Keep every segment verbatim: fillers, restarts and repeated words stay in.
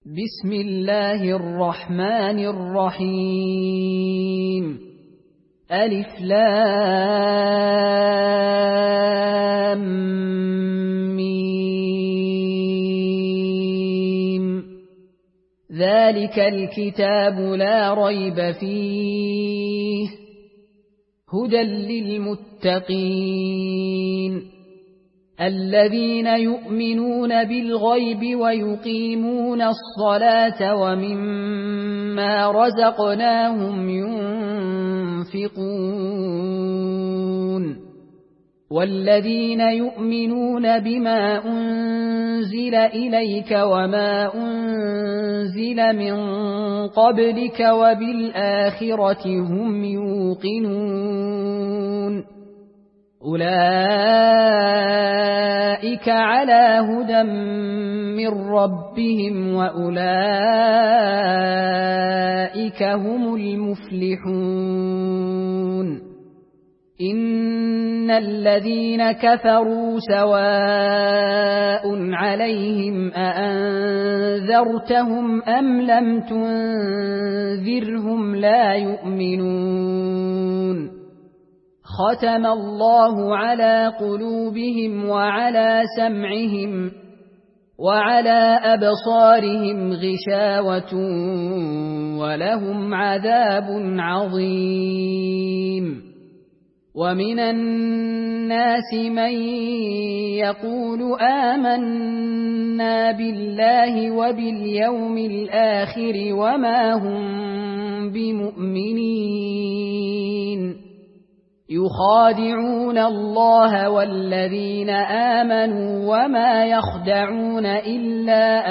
بسم الله الرحمن الرحيم. ألف لام ميم. ذلك الكتاب لا ريب فيه هدى للمتقين الذين يؤمنون بالغيب ويقيمون الصلاة ومما رزقناهم ينفقون والذين يؤمنون بما أنزل إليك وما أنزل من قبلك وبالآخرة هم يوقنون أولئك على هدى من ربهم وأولئك هم المفلحون. إن الذين كفروا سواء عليهم أأنذرتهم أم لم تنذرهم لا يؤمنون. ختم الله على قلوبهم وعلى سمعهم وعلى أبصارهم غشاوة ولهم عذاب عظيم. ومن الناس من يقول آمنا بالله وباليوم الآخر وما هم بمؤمنين يخادعون الله والذين آمنوا وما يخدعون إلا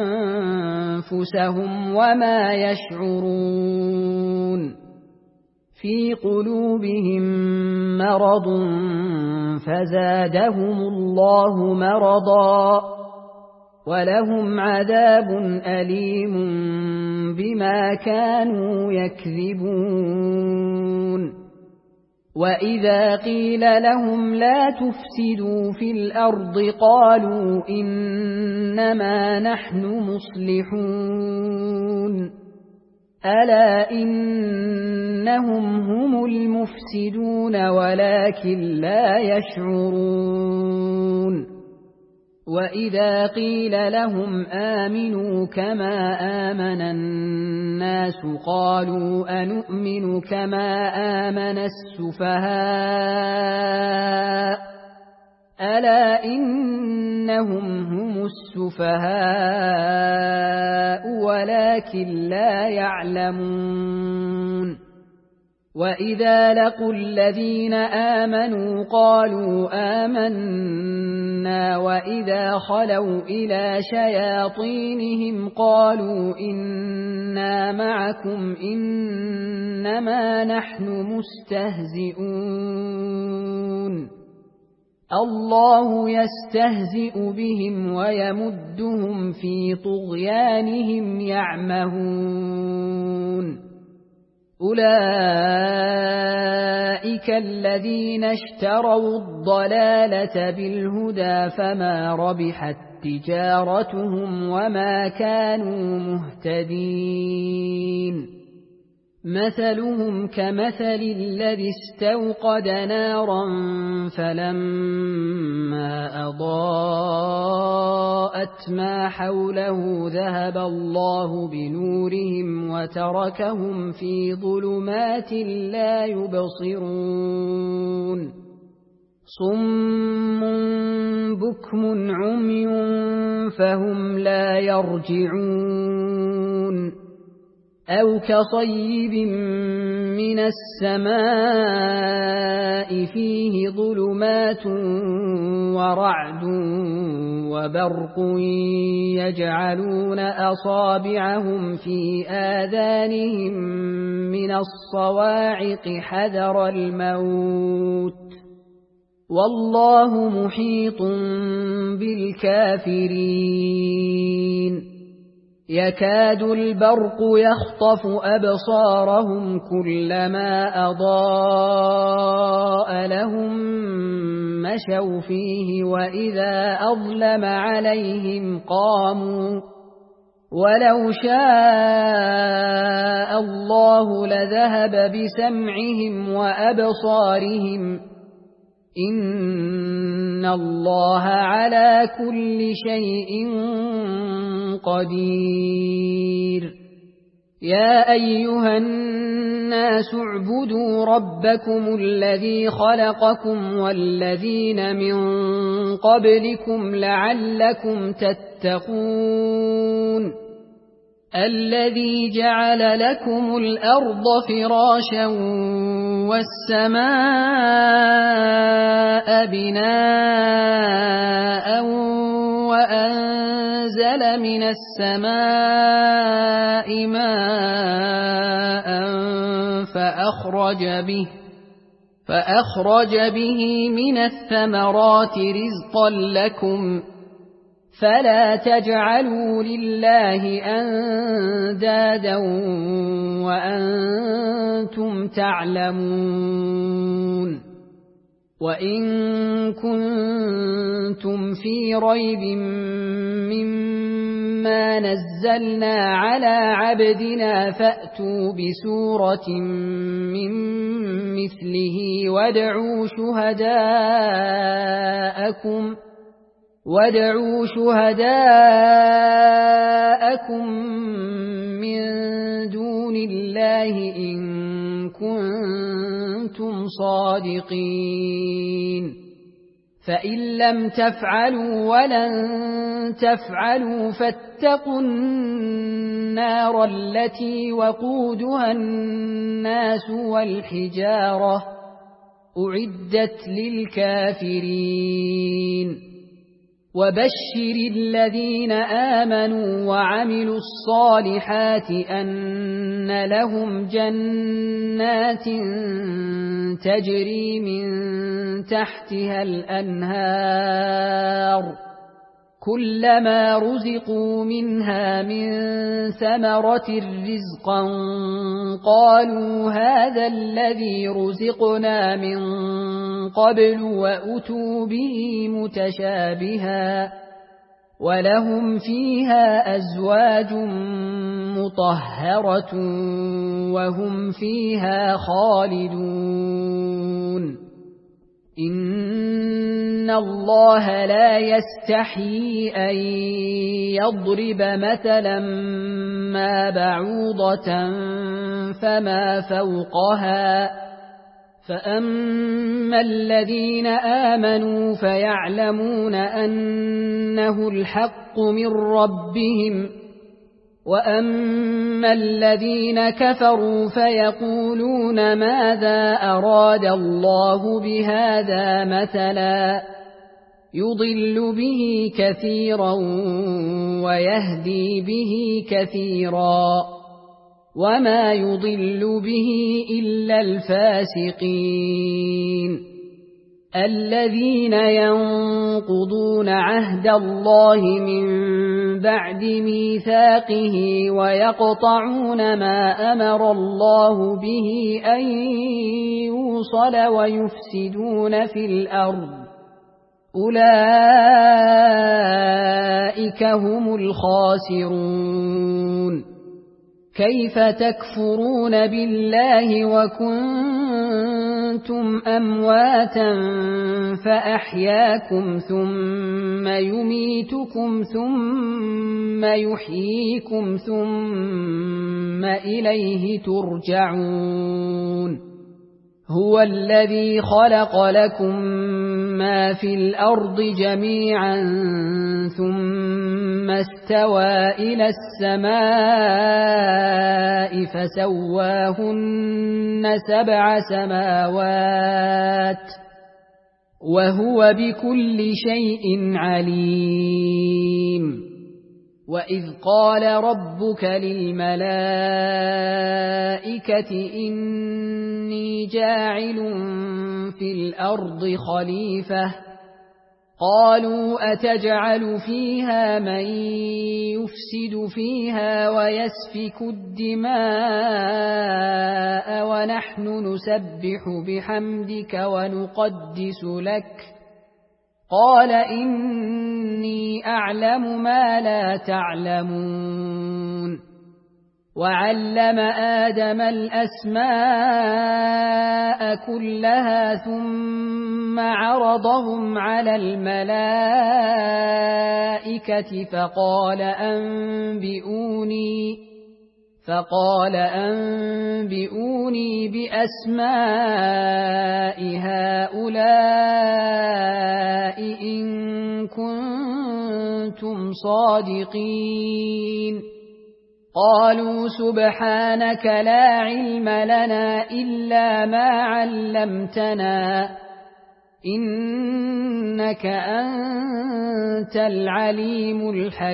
أنفسهم وما يشعرون. في قلوبهم مرض فزادهم الله مرضا ولهم عذاب أليم بما كانوا يكذبون. وإذا قيل لهم لا تفسدوا في الأرض قالوا إنما نحن مصلحون ألا إنهم هم المفسدون ولكن لا يشعرون. وإذا قيل لهم آمنوا كما آمن الناس قالوا أنؤمن كما آمن السفهاء ألا إنهم هم السفهاء ولكن لا يعلمون. وإذا لقوا الذين آمنوا قالوا آمنا وإذا خلوا إلى شياطينهم قالوا إنا معكم إنما نحن مستهزئون. الله يستهزئ بهم ويمدهم في طغيانهم يعمهون. أولئك الذين اشتروا الضلالة بالهدى فما ربحت تجارتهم وما كانوا مهتدين. مثلهم كمثل الذي استوقد نارا فلما أضاءت ما حوله ذهب الله بنورهم وتركهم في ظلمات لا يبصرون. صم بكم عمي فهم لا يرجعون. أو كصيب من السماء فيه ظلمات ورعد وبرق يجعلون أصابعهم في آذانهم من الصواعق حذر الموت والله محيط بالكافرين. يكاد البرق يخطف أبصارهم كلما أضاء لهم مشوا فيه وإذا أظلم عليهم قاموا ولو شاء الله لذهب بسمعهم وأبصارهم إن الله على كل شيء قدير يا أيها الناس اعبدوا ربكم الذي خلقكم والذين من قبلكم لعلكم تتقون الذي جعل لكم الأرض فراشا والسماء بناء وأنزل من السماء ماء فأخرج به فأخرج به من الثمرات رزقا لكم فلا تجعلوا لله أندادا وأنتم تعلمون وإن كنتم في ريب مما نزلنا على عبدنا فأتوا بسورة من مثله وادعوا شهداءكم وادعوا شهداءكم من دون الله إن كنتم صادقين فإن لم تفعلوا ولن تفعلوا فاتقوا النار التي وقودها الناس والحجارة أعدت للكافرين وبشر الذين آمنوا وعملوا الصالحات أن لهم جنات تجري من تحتها الأنهار كلما رزقوا منها من ثمرة رزقا قالوا هذا الذي رزقنا من قبل وأتوا به متشابها ولهم فيها أزواج مطهرة وهم فيها خالدون إن الله لا يستحيي أن يضرب مثلا ما بعوضة فما فوقها فأما الذين آمنوا فيعلمون أنه الحق من ربهم وأما الذين كفروا فيقولون ماذا أراد الله بهذا مثلا يضل به كثيرا ويهدي به كثيرا وما يضل به إلا الفاسقين الذين ينقضون عهد الله من بعد ميثاقه ويقطعون ما أمر الله به أن يوصل ويفسدون في الأرض أولئك هم الخاسرون كيف تكفرون بالله وكنتم أمواتا فأحياكم ثم يميتكم ثم يحييكم ثم إليه ترجعون هو الذي خلق لكم ما في الأرض جميعا ثم استوى إلى السماء فسواهن سبع سماوات وهو بكل شيء عليم وإذ قال ربك للملائكة إني جاعل في الأرض خليفة قالوا أتجعل فيها من يفسد فيها ويسفك الدماء ونحن نسبح بحمدك ونقدس لك قال إني أعلم ما لا تعلمون وعلم آدم الأسماء كلها ثم عرضهم على الملائكة فقال أنبئوني فقال أنبئوني بأسماء هؤلاء إن كنتم صادقين قالوا سبحانك لا علم لنا إلا ما علمتنا إنك أنت العليم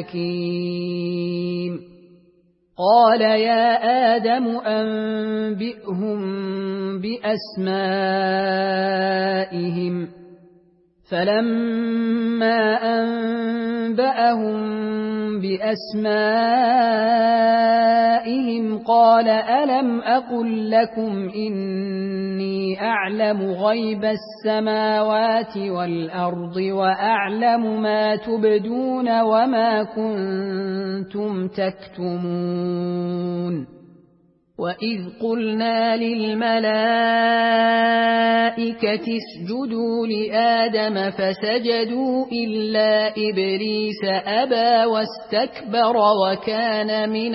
الحكيم قال يا آدم أنبئهم بأسمائهم فلما أنبأهم بأسمائهم قال ألم أقل لكم إني أعلم غيب السماوات والأرض وأعلم ما تبدون وما كنتم تكتمون وإذ قلنا للملائكة اسجدوا لآدم فسجدوا إلا إبليس أبى واستكبر وكان من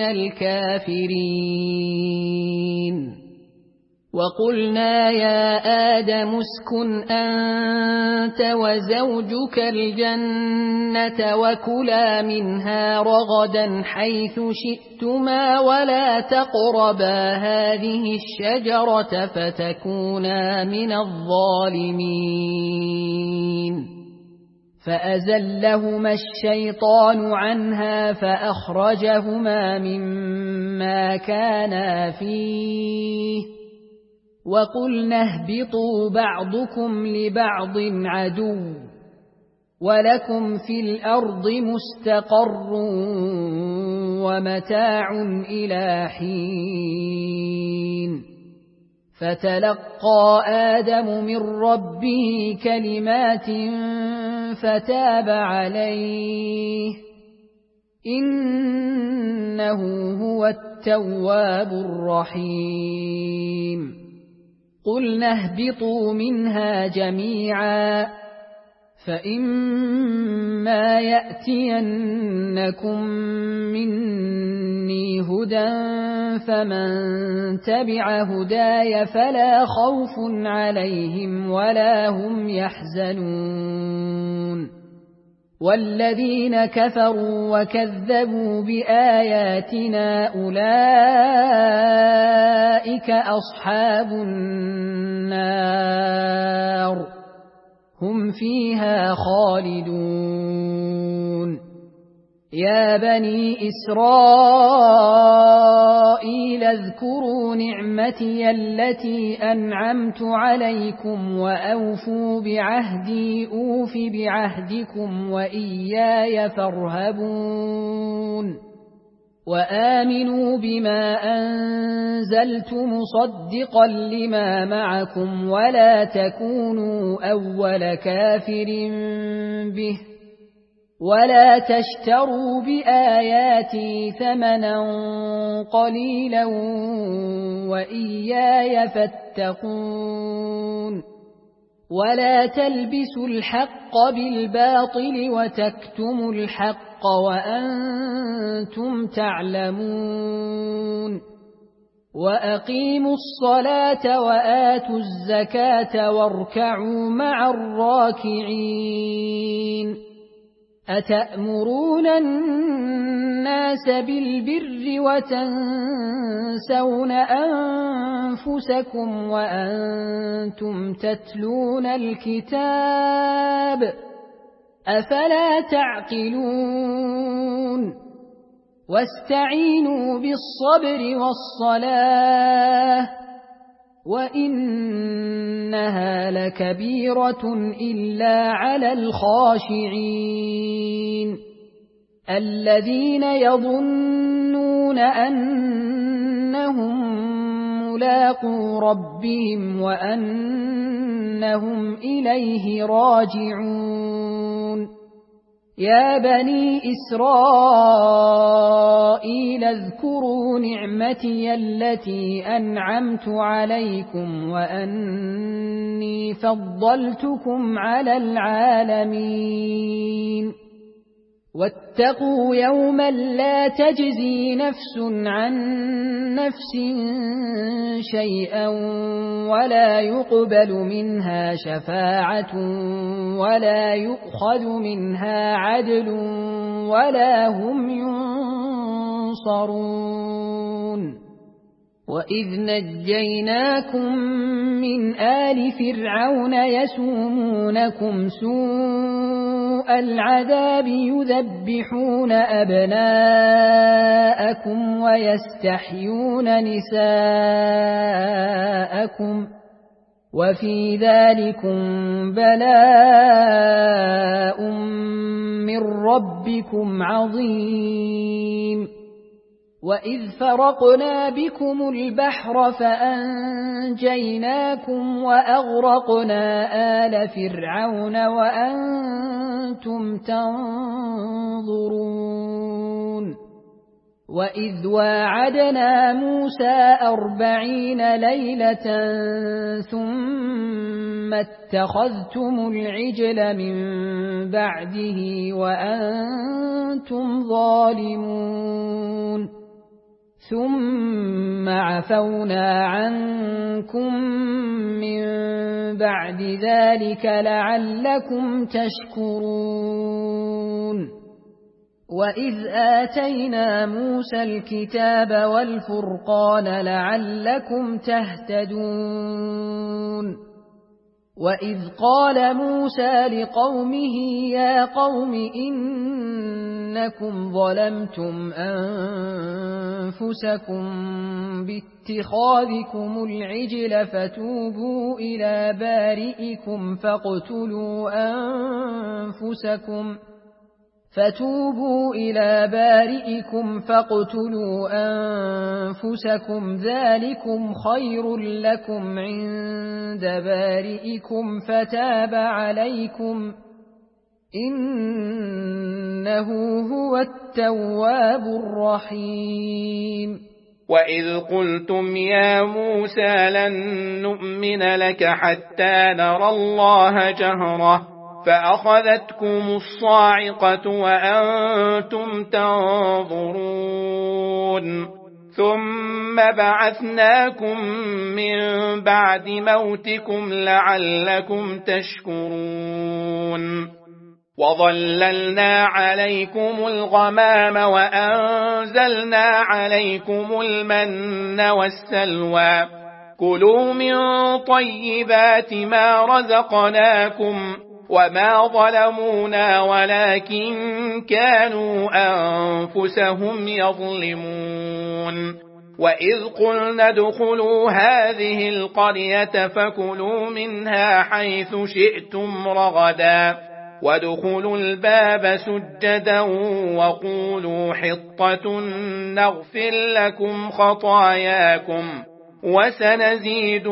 الكافرين وقلنا يا آدم اسكن أنت وزوجك الجنة وكلا منها رغدا حيث شئتما ولا تقربا هذه الشجرة فتكونا من الظالمين فأزلهما الشيطان عنها فأخرجهما مما كانا فيه وقلنا اهبطوا بعضكم لبعض عدو ولكم في الأرض مستقر ومتاع إلى حين فتلقى آدم من ربه كلمات فتاب عليه إنه هو التواب الرحيم قلنا اهبطوا منها جميعا فإما يأتينكم مني هدى فمن تبع هداي فلا خوف عليهم ولا هم يحزنون والذين كفروا وكذبوا بآياتنا أولئك أصحاب النار هم فيها خالدون يا بني إسرائيل اذكروا نعمتي التي أنعمت عليكم وأوفوا بعهدي أوف بعهدكم وإياي فارهبون وآمنوا بما أنزلت مصدقا لما معكم ولا تكونوا أول كافر به ولا تشتروا بآياتي ثمنا قليلا وإياي فاتقون ولا تلبسوا الحق بالباطل وتكتموا الحق وأنتم تعلمون وأقيموا الصلاة وآتوا الزكاة واركعوا مع الراكعين أتأمرون الناس بالبر وتنسون أنفسكم وأنتم تتلون الكتاب أفلا تعقلون واستعينوا بالصبر والصلاة وإنها لكبيرة إلا على الخاشعين الذين يظنون أنهم ملاقو ربهم وأنهم إليه راجعون يا بني إسرائيل اذكروا نعمتي التي أنعمت عليكم وأني فضلتكم على العالمين واتقوا يوما لا تجزي نفس عن نفس شيئا ولا يقبل منها شفاعة ولا يؤخذ منها عدل ولا هم ينصرون وإذ نجيناكم من آل فرعون يسومونكم سوء العذاب يذبحون أبناءكم ويستحيون نساءكم وفي ذلكم بلاء من ربكم عظيم وإذ فرقنا بكم البحر فأنجيناكم وأغرقنا آل فرعون وأنتم تنظرون وإذ واعدنا موسى أربعين ليلة ثم اتخذتم العجل من بعده وأنتم ظالمون ثم عفونا عنكم من بعد ذلك لعلكم تشكرون وإذ آتينا موسى الكتاب والفرقان لعلكم تهتدون وإذ قال موسى لقومه يا قوم إنكم ظلمتم أنفسكم باتخاذكم العجل فتوبوا إلى بارئكم فاقتلوا أنفسكم فتوبوا إلى بارئكم فاقتلوا أنفسكم ذلكم خير لكم عند بارئكم فتاب عليكم إنه هو التواب الرحيم وإذ قلتم يا موسى لن نؤمن لك حتى نرى الله جهرة فأخذتكم الصاعقة وأنتم تنظرون ثم بعثناكم من بعد موتكم لعلكم تشكرون وظللنا عليكم الغمام وأنزلنا عليكم المن والسلوى كلوا من طيبات ما رزقناكم وما ظلمونا ولكن كانوا أنفسهم يظلمون وإذ قلنا ادخلوا هذه القرية فكلوا منها حيث شئتم رغدا وادخلوا الباب سجدا وقولوا حطة نغفر لكم خطاياكم وسنزيد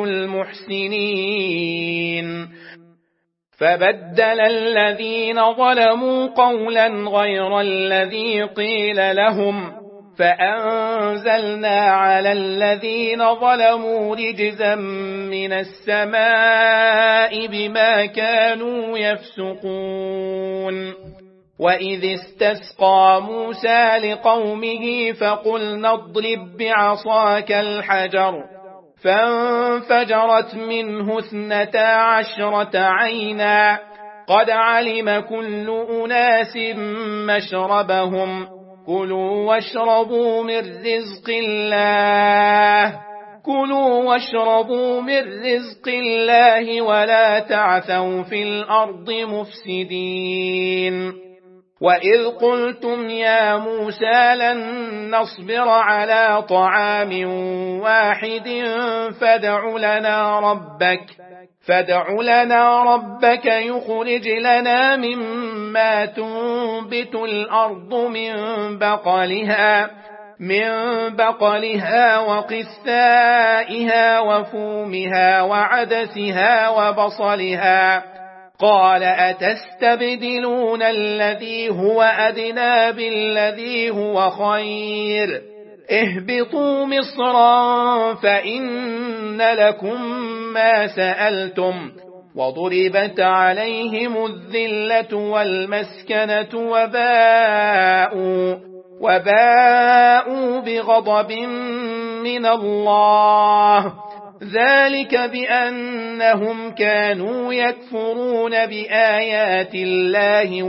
المحسنين فبدل الذين ظلموا قولا غير الذي قيل لهم فأنزلنا على الذين ظلموا رجزا من السماء بما كانوا يفسقون وإذ استسقى موسى لقومه فقلنا اضرب بعصاك الحجر فانفجرت منه اثنتا عشرة عينا قد علم كل أناس مشربهم كلوا واشربوا من رزق الله كلوا واشربوا من رزق الله ولا تعثوا في الأرض مفسدين وإذ قلتم يا موسى لن نصبر على طعام واحد فادع لنا ربك فادع لنا ربك يخرج لنا مما تنبت الأرض من بقلها من بقلها وقثائها وفومها وعدسها وبصلها. قال أتستبدلون الذي هو أدنى بالذي هو خير؟ اهبطوا مصرا فإن لكم ما سألتم وضربت عليهم الذلة والمسكنة وباءوا, وباءوا بغضب من الله، ذلك بأنهم كانوا يكفرون بآيات الله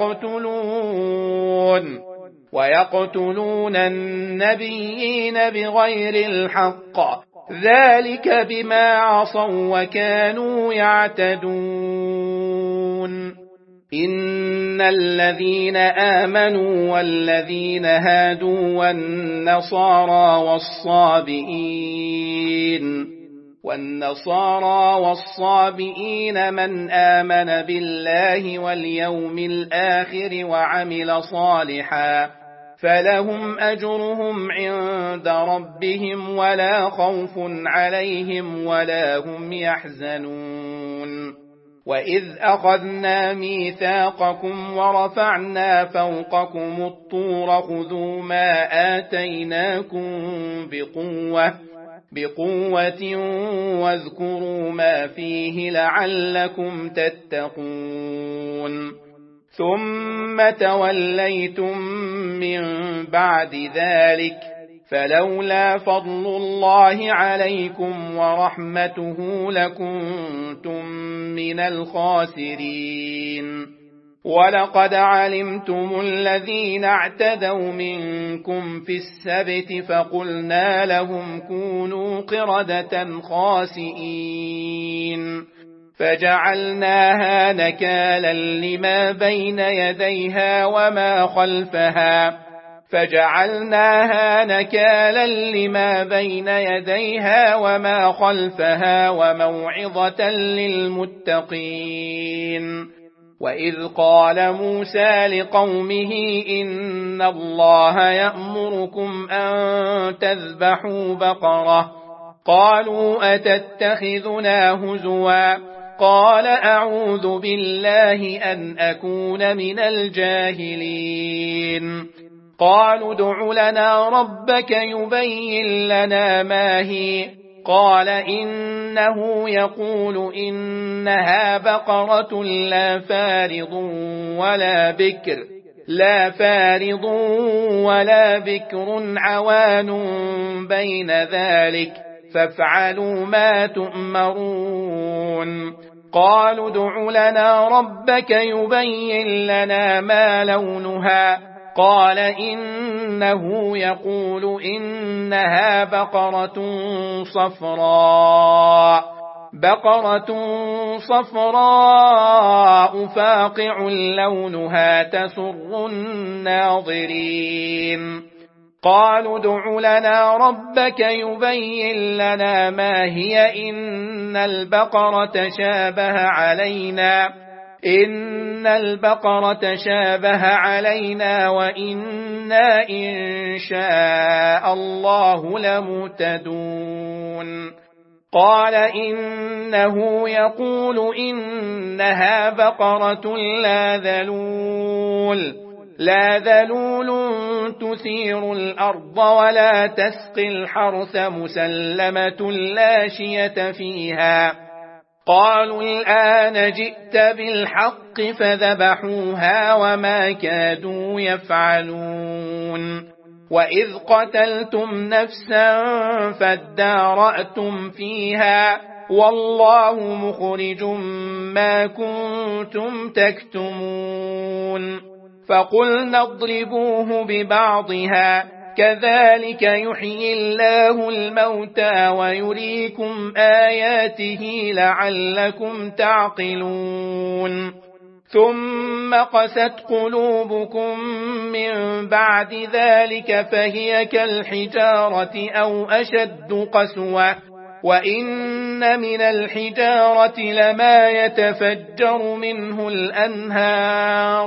ويقتلون ويقتلون النبيين بغير الحق، ذلك بما عصوا وكانوا يعتدون. إن الذين آمنوا والذين هادوا والنصارى والصابئين والنصارى والصابئين من آمن بالله واليوم الآخر وعمل صالحا فلهم أجرهم عند ربهم ولا خوف عليهم ولا هم يحزنون. وإذ أخذنا ميثاقكم ورفعنا فوقكم الطور خذوا ما آتيناكم بقوة بقوة واذكروا ما فيه لعلكم تتقون. ثم توليتم من بعد ذلك فلولا فضل الله عليكم ورحمته لكنتم من الخاسرين. ولقد علمتم الذين اعتدوا منكم في السبت فقلنا لهم كونوا قردة خاسئين فجعلناها نكالا لما بين يديها وما خلفها فجعلناها نكالا لما بين يديها وما خلفها وموعظة للمتقين. وإذ قال موسى لقومه إن الله يأمركم أن تذبحوا بقرة قالوا أتتخذنا هزوا قال أعوذ بالله أن أكون من الجاهلين. قالوا ادع لنا ربك يبين لنا ما هي قال إنه يقول إنها بقرة لا فارض ولا بكر لا فارض ولا بكر عوان بين ذلك فافعلوا ما تؤمرون. قالوا ادع لنا ربك يبين لنا ما لونها قال إنه يقول إنها بقرة صفراء بقرة صفراء فاقع لونها تسر الناظرين. قالوا ادع لنا ربك يبين لنا ما هي إن البقرة شابه علينا إن البقرة شابه علينا وإنا إن شاء الله لمهتدون. قال إنه يقول إنها بقرة لا ذلول لا ذلول تثير الأرض ولا تسقي الحرث مسلمة لا شية فيها. قالوا الآن جئت بالحق فذبحوها وما كادوا يفعلون. وإذ قتلتم نفسا فادارأتم فيها والله مخرج ما كنتم تكتمون. فقلنا اضربوه ببعضها كذلك يحيي الله الموتى ويريكم آياته لعلكم تعقلون. ثم قست قلوبكم من بعد ذلك فهي كالحجارة أو أشد قسوة وإن من الحجارة لما يتفجر منه الأنهار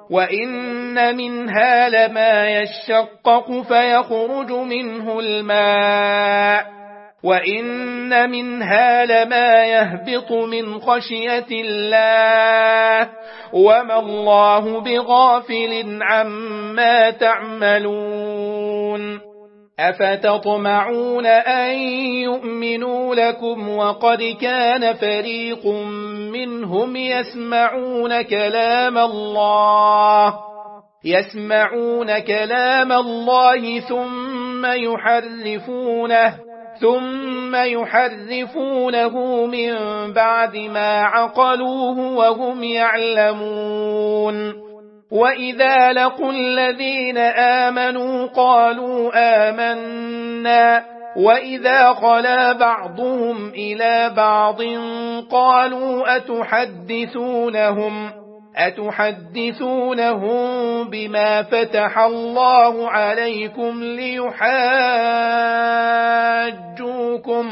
وإن منها لما يشقق فيخرج منه الماء وإن منها لما يهبط من خشية الله وما الله بغافل عما تعملون أفتطمعون أن يؤمنوا لكم وقد كان فريق منهم يسمعون كلام الله يسمعون كلام الله ثم يحرفونه ثم يحرفونه من بعد ما عقلوه وهم يعلمون وإذا لقوا الذين آمنوا قالوا آمنا وإذا خلا بعضهم إلى بعض قالوا أتحدثونهم أتحدثونهم بما فتح الله عليكم ليحاجوكم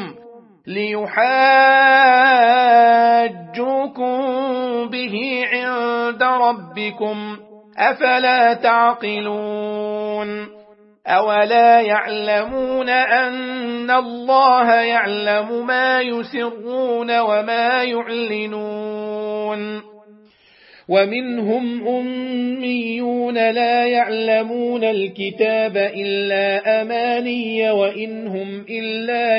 ليحاجوكم به عند ربكم أفلا تعقلون أولا يعلمون أن الله يعلم ما يسرون وما يعلنون ومنهم أميون لا يعلمون الكتاب إلا أماني وإنهم إلا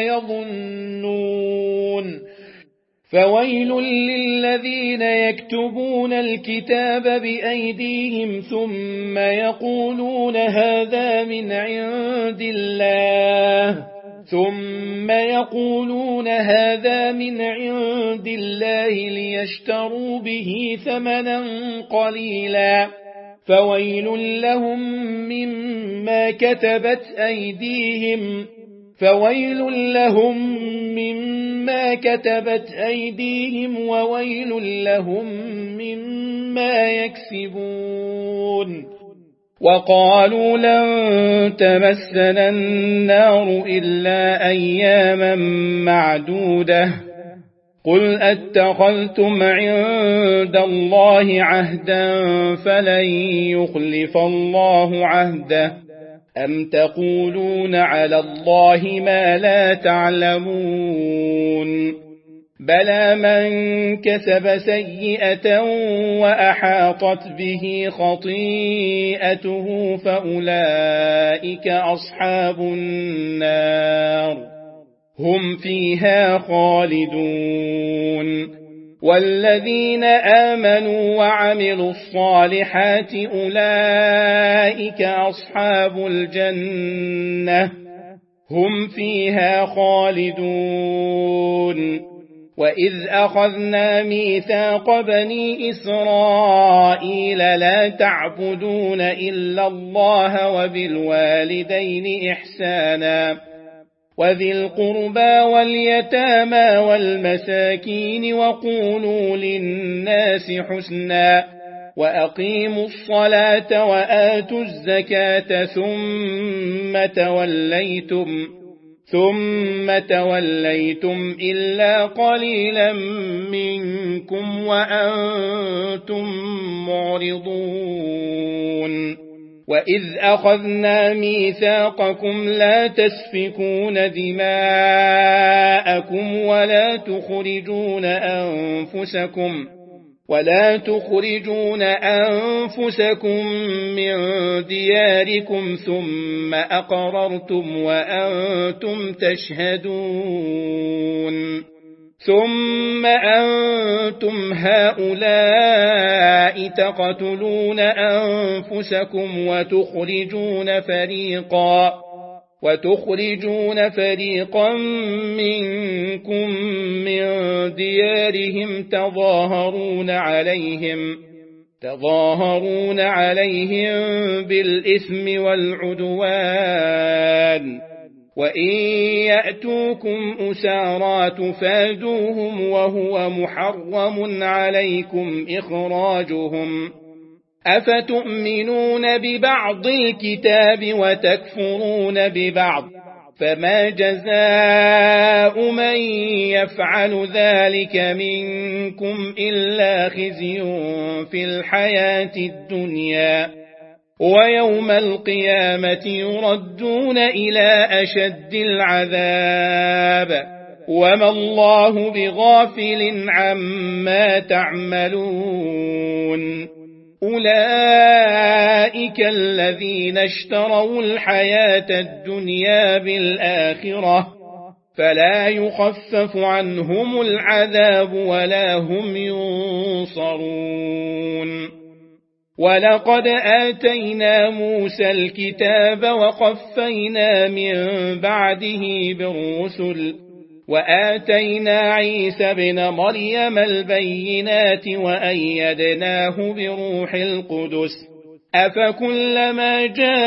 يظنون فويل للذين يكتبون الكتاب بأيديهم ثم يقولون هذا من عند الله ثم يقولون هذا من عند الله ليشتروا به ثمنا قليلا فويل لهم مما كتبت أيديهم فويل لهم مما كتبت أيديهم وويل لهم مما يكسبون وقالوا لن تمسنا النار إلا أياما معدودة قل أتخذتم عند الله عهدا فلن يخلف الله عهده أم تقولون على الله ما لا تعلمون بلى من كسب سيئة وأحاطت به خطيئته فأولئك أصحاب النار هم فيها خالدون والذين آمنوا وعملوا الصالحات أولئك أصحاب الجنة هم فيها خالدون وإذ أخذنا ميثاق بني إسرائيل لا تعبدون إلا الله وبالوالدين إحسانا وذي القربى واليتامى والمساكين وقولوا للناس حسنا وأقيموا الصلاة وآتوا الزكاة ثم توليتم ثم توليتم إلا قليلا منكم وأنتم معرضون وإذ أخذنا ميثاقكم لا تسفكون دماءكم ولا تخرجون أنفسكم ولا تخرجون أنفسكم من دياركم ثم أقررتم وأنتم تشهدون ثم أنتم هؤلاء تقتلون أنفسكم وتخرجون فريقا وتخرجون فريقا منكم من ديارهم تظاهرون عليهم تظاهرون عليهم بالإثم والعدوان وإن يأتوكم أسارى تفادوهم وهو محرم عليكم إخراجهم أفتؤمنون ببعض الكتاب وتكفرون ببعض فما جزاء من يفعل ذلك منكم إلا خزي في الحياة الدنيا ويوم القيامة يردون إلى أشد العذاب وما الله بغافل عما تعملون أولئك الذين اشتروا الحياة الدنيا بالآخرة فلا يخفف عنهم العذاب ولا هم ينصرون ولقد آتينا موسى الكتاب وقفينا من بعده بالرسل وآتينا عيسى بن مريم البينات وأيدناه بروح القدس أفكلما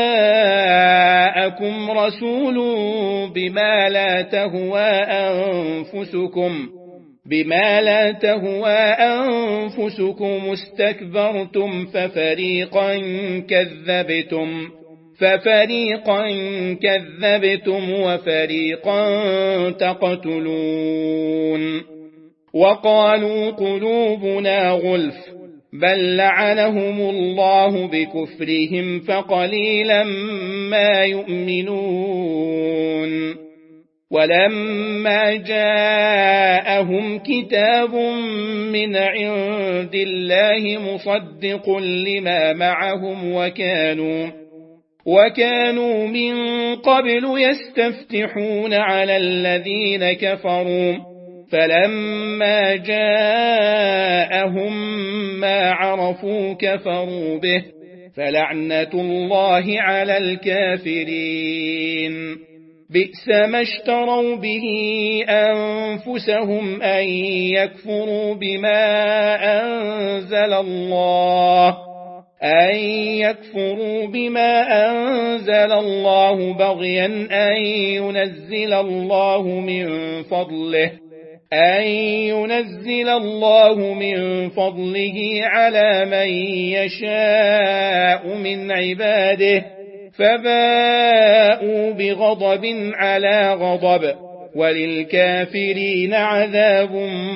جاءكم رسول بما لا تهوى أنفسكم بما لا تهوى أنفسكم استكبرتم ففريقا كذبتم ففريقا كذبتم وفريقا تقتلون وقالوا قلوبنا غلف بل لعنهم الله بكفرهم فقليلا ما يؤمنون ولما جاءهم كتاب من عند الله مصدق لما معهم وكانوا وكانوا من قبل يستفتحون على الذين كفروا فلما جاءهم ما عرفوا كفروا به فلعنة الله على الكافرين بئس ما اشتروا به أنفسهم أن يكفروا بما أنزل الله أن يكفروا بما أنزل الله بغيا أن ينزل الله من فضله أن ينزل الله من فضله على من يشاء من عباده فباءوا بغضب على غضب وللكافرين عذاب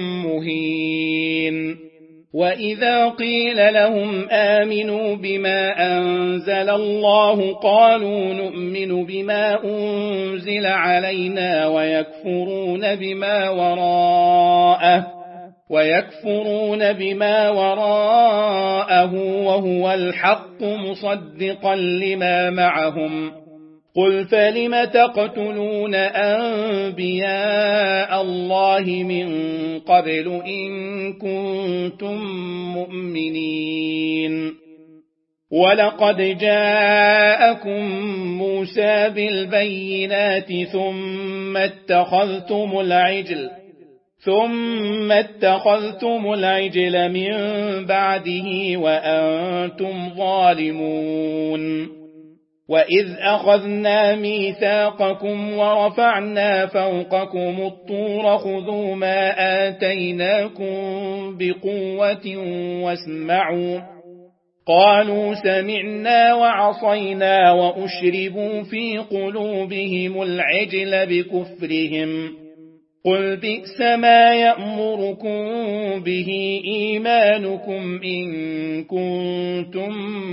مهين وإذا قيل لهم آمنوا بما أنزل الله قالوا نؤمن بما أنزل علينا ويكفرون بما وراءه ويكفرون بما وراءه وهو الحق مصدقا لما معهم قل فلم تقتلون أنبياء الله من قبل إن كنتم مؤمنين ولقد جاءكم موسى بالبينات ثم اتخذتم العجل ثم اتخذتم العجل من بعده وأنتم ظالمون وإذ أخذنا ميثاقكم ورفعنا فوقكم الطور خذوا ما آتيناكم بقوة واسمعوا قالوا سمعنا وعصينا وأشربوا في قلوبهم العجل بكفرهم قل بئس ما يأمركم به إيمانكم إن كنتم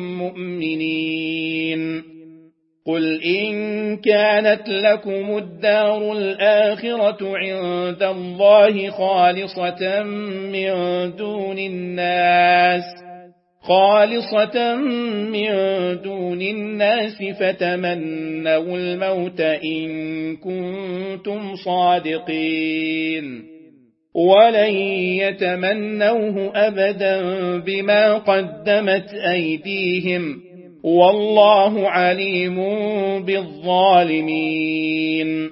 مؤمنين قل إن كانت لكم الدار الآخرة عند الله خالصة من دون الناس خالصة من دون الناس فتمنوا الموت إن كنتم صادقين ولن يتمنوه أبدا بما قدمت أيديهم والله عليم بالظالمين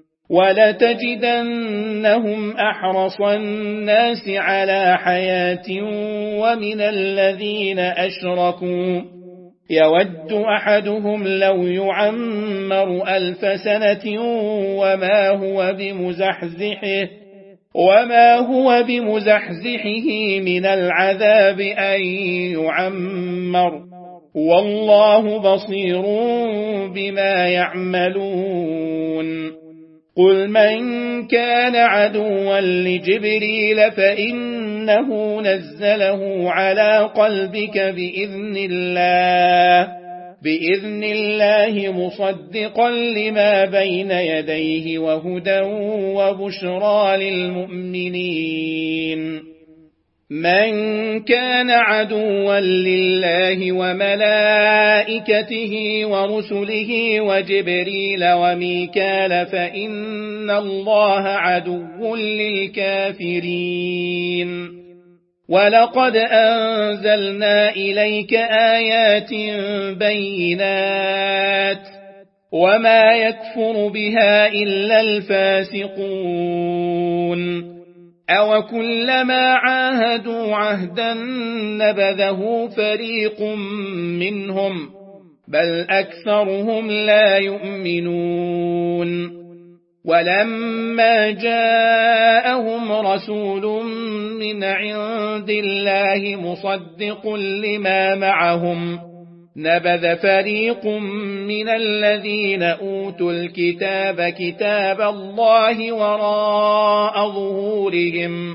ولتجدنهم أحرص الناس على حياة ومن الذين أشركوا يود أحدهم لو يعمر ألف سنة وما هو بمزحزحه وما هو بمزحزحه من العذاب أن يعمر والله بصير بما يعملون قل من كان عدوا لجبريل فإنه نزله على قلبك بإذن الله بإذن الله مصدقا لما بين يديه وهدى وبشرى للمؤمنين من كان عدوا لله وملائكته ورسله وجبريل وميكال فإن الله عدو للكافرين ولقد أنزلنا إليك آيات بينات وما يكفر بها إلا الفاسقون أو كلما عاهدوا عهدا نبذه فريق منهم بل أكثرهم لا يؤمنون ولما جاءهم رسول من عند الله مصدق لما معهم نبذ فريق من الذين أوتوا الكتاب كتاب الله وراء ظهورهم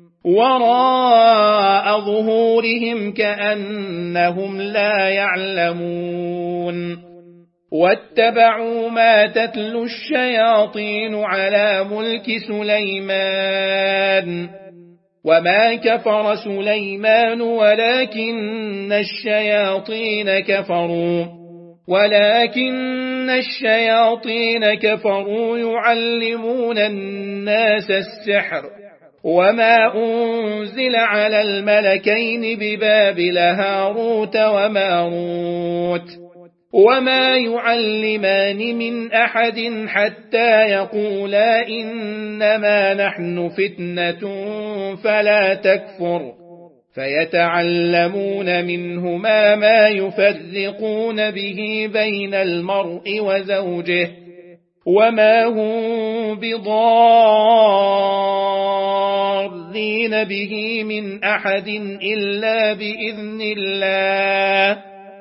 وراء ظهورهم كأنهم لا يعلمون واتبعوا ما تتلو الشياطين على ملك سليمان وما كفر سليمان ولكن الشياطين كفروا ولكن الشياطين كفروا يعلمون الناس السحر وما أنزل على الملكين ببابل هاروت وماروت وما يعلمان من أحد حتى يقولا إنما نحن فتنة فلا تكفر فيتعلمون منهما ما يفرقون به بين المرء وزوجه وما هم بضارين به من أحد إلا بإذن الله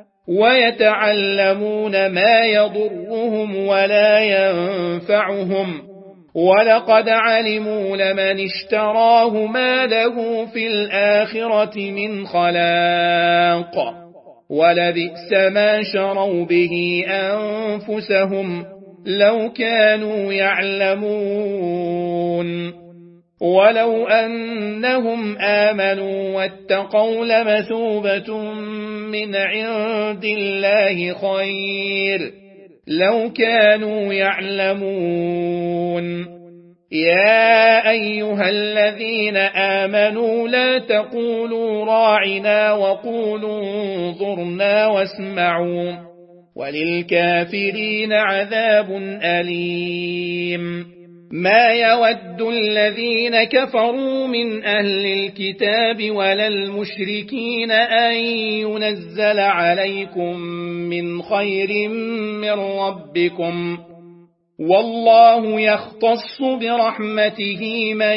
ويتعلمون ما يضرهم ولا ينفعهم ولقد علموا لمن اشتراه ما له في الآخرة من خلاق ولبئس ما شروا به أنفسهم لو كانوا يعلمون ولو أنهم آمنوا واتقوا لمثوبة من عند الله خير لو كانوا يعلمون يا أيها الذين آمنوا لا تقولوا راعنا وقولوا انظرنا واسمعوا وللكافرين عذاب أليم ما يود الذين كفروا من أهل الكتاب ولا المشركين أن ينزل عليكم من خير من ربكم والله يختص برحمته من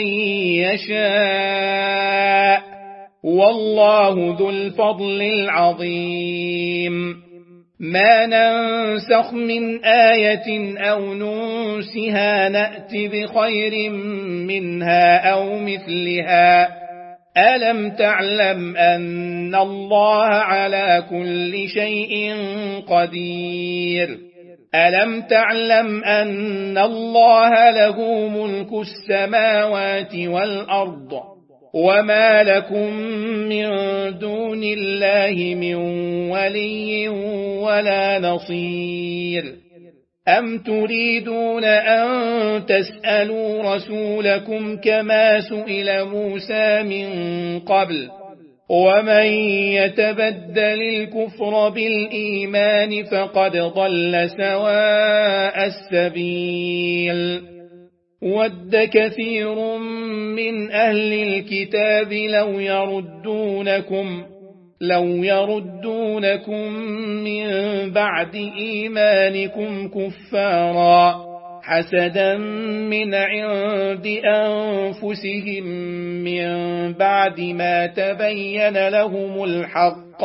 يشاء والله ذو الفضل العظيم ما ننسخ من آية أو ننسها نأت بخير منها أو مثلها ألم تعلم أن الله على كل شيء قدير ألم تعلم أن الله له ملك السماوات والأرض وما لكم من دون الله من ولي ولا نصير أم تريدون أن تسألوا رسولكم كما سئل موسى من قبل ومن يتبدل الكفر بالإيمان فقد ضل سواء السبيل ود كثير من أهل الكتاب لو يردونكم لو يردونكم من بعد إيمانكم كفارا حسدا من عند أنفسهم من بعد ما تبين لهم الحق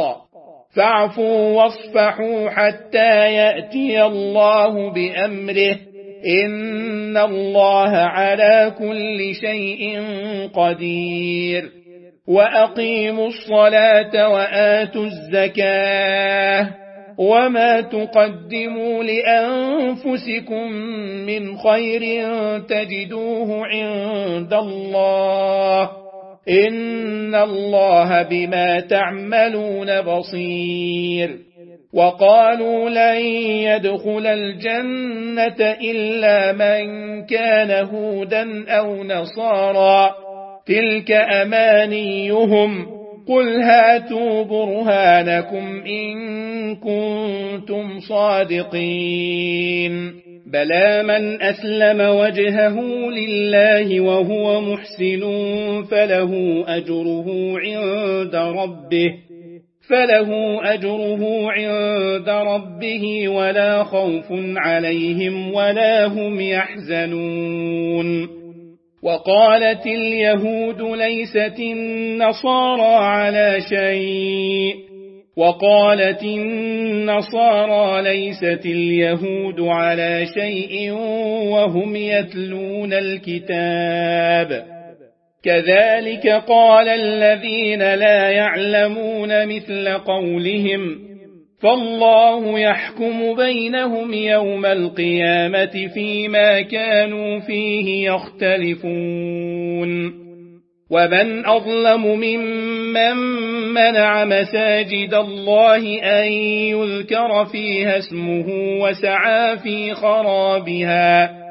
فاعفوا واصفحوا حتى يأتي الله بأمره إن الله على كل شيء قدير وأقيموا الصلاة وآتوا الزكاة وما تقدموا لأنفسكم من خير تجدوه عند الله إن الله بما تعملون بصير وقالوا لن يدخل الجنة إلا من كان هودا أو نصارى تلك أمانيهم قل هاتوا برهانكم إن كنتم صادقين بلى من أسلم وجهه لله وهو محسن فله أجره عند ربه فله أجره عند ربه ولا خوف عليهم ولا هم يحزنون وقالت اليهود ليست النصارى على شيء وقالت النصارى ليست اليهود على شيء وهم يتلون الكتاب كذلك قال الذين لا يعلمون مثل قولهم فالله يحكم بينهم يوم القيامة فيما كانوا فيه يختلفون ومن أظلم ممن منع مساجد الله أن يذكر فيها اسمه وسعى في خرابها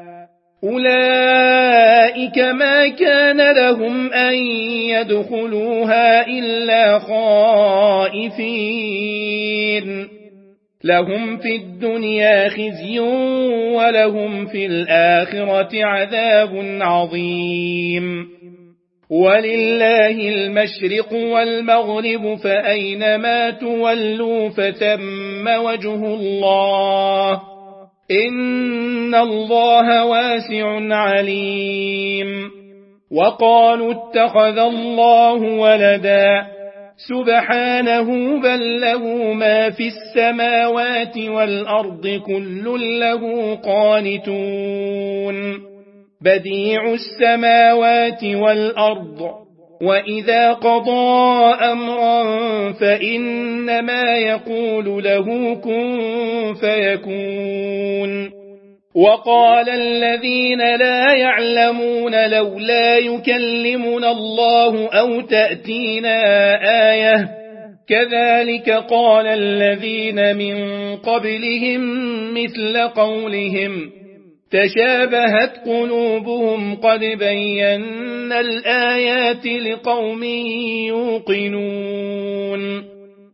أولئك ما كان لهم أن يدخلوها إلا خائفين لهم في الدنيا خزي ولهم في الآخرة عذاب عظيم ولله المشرق والمغرب فأينما تولوا فثم وجه الله إن الله واسع عليم وقالوا اتخذ الله ولدا سبحانه بل له ما في السماوات والأرض كل له قانتون بديع السماوات والأرض وإذا قضى أمرا فإنما يقول له كن فيكون وقال الذين لا يعلمون لولا يكلمنا الله أو تأتينا آية كذلك قال الذين من قبلهم مثل قولهم تشابهت قلوبهم قد بينا الآيات لقوم يوقنون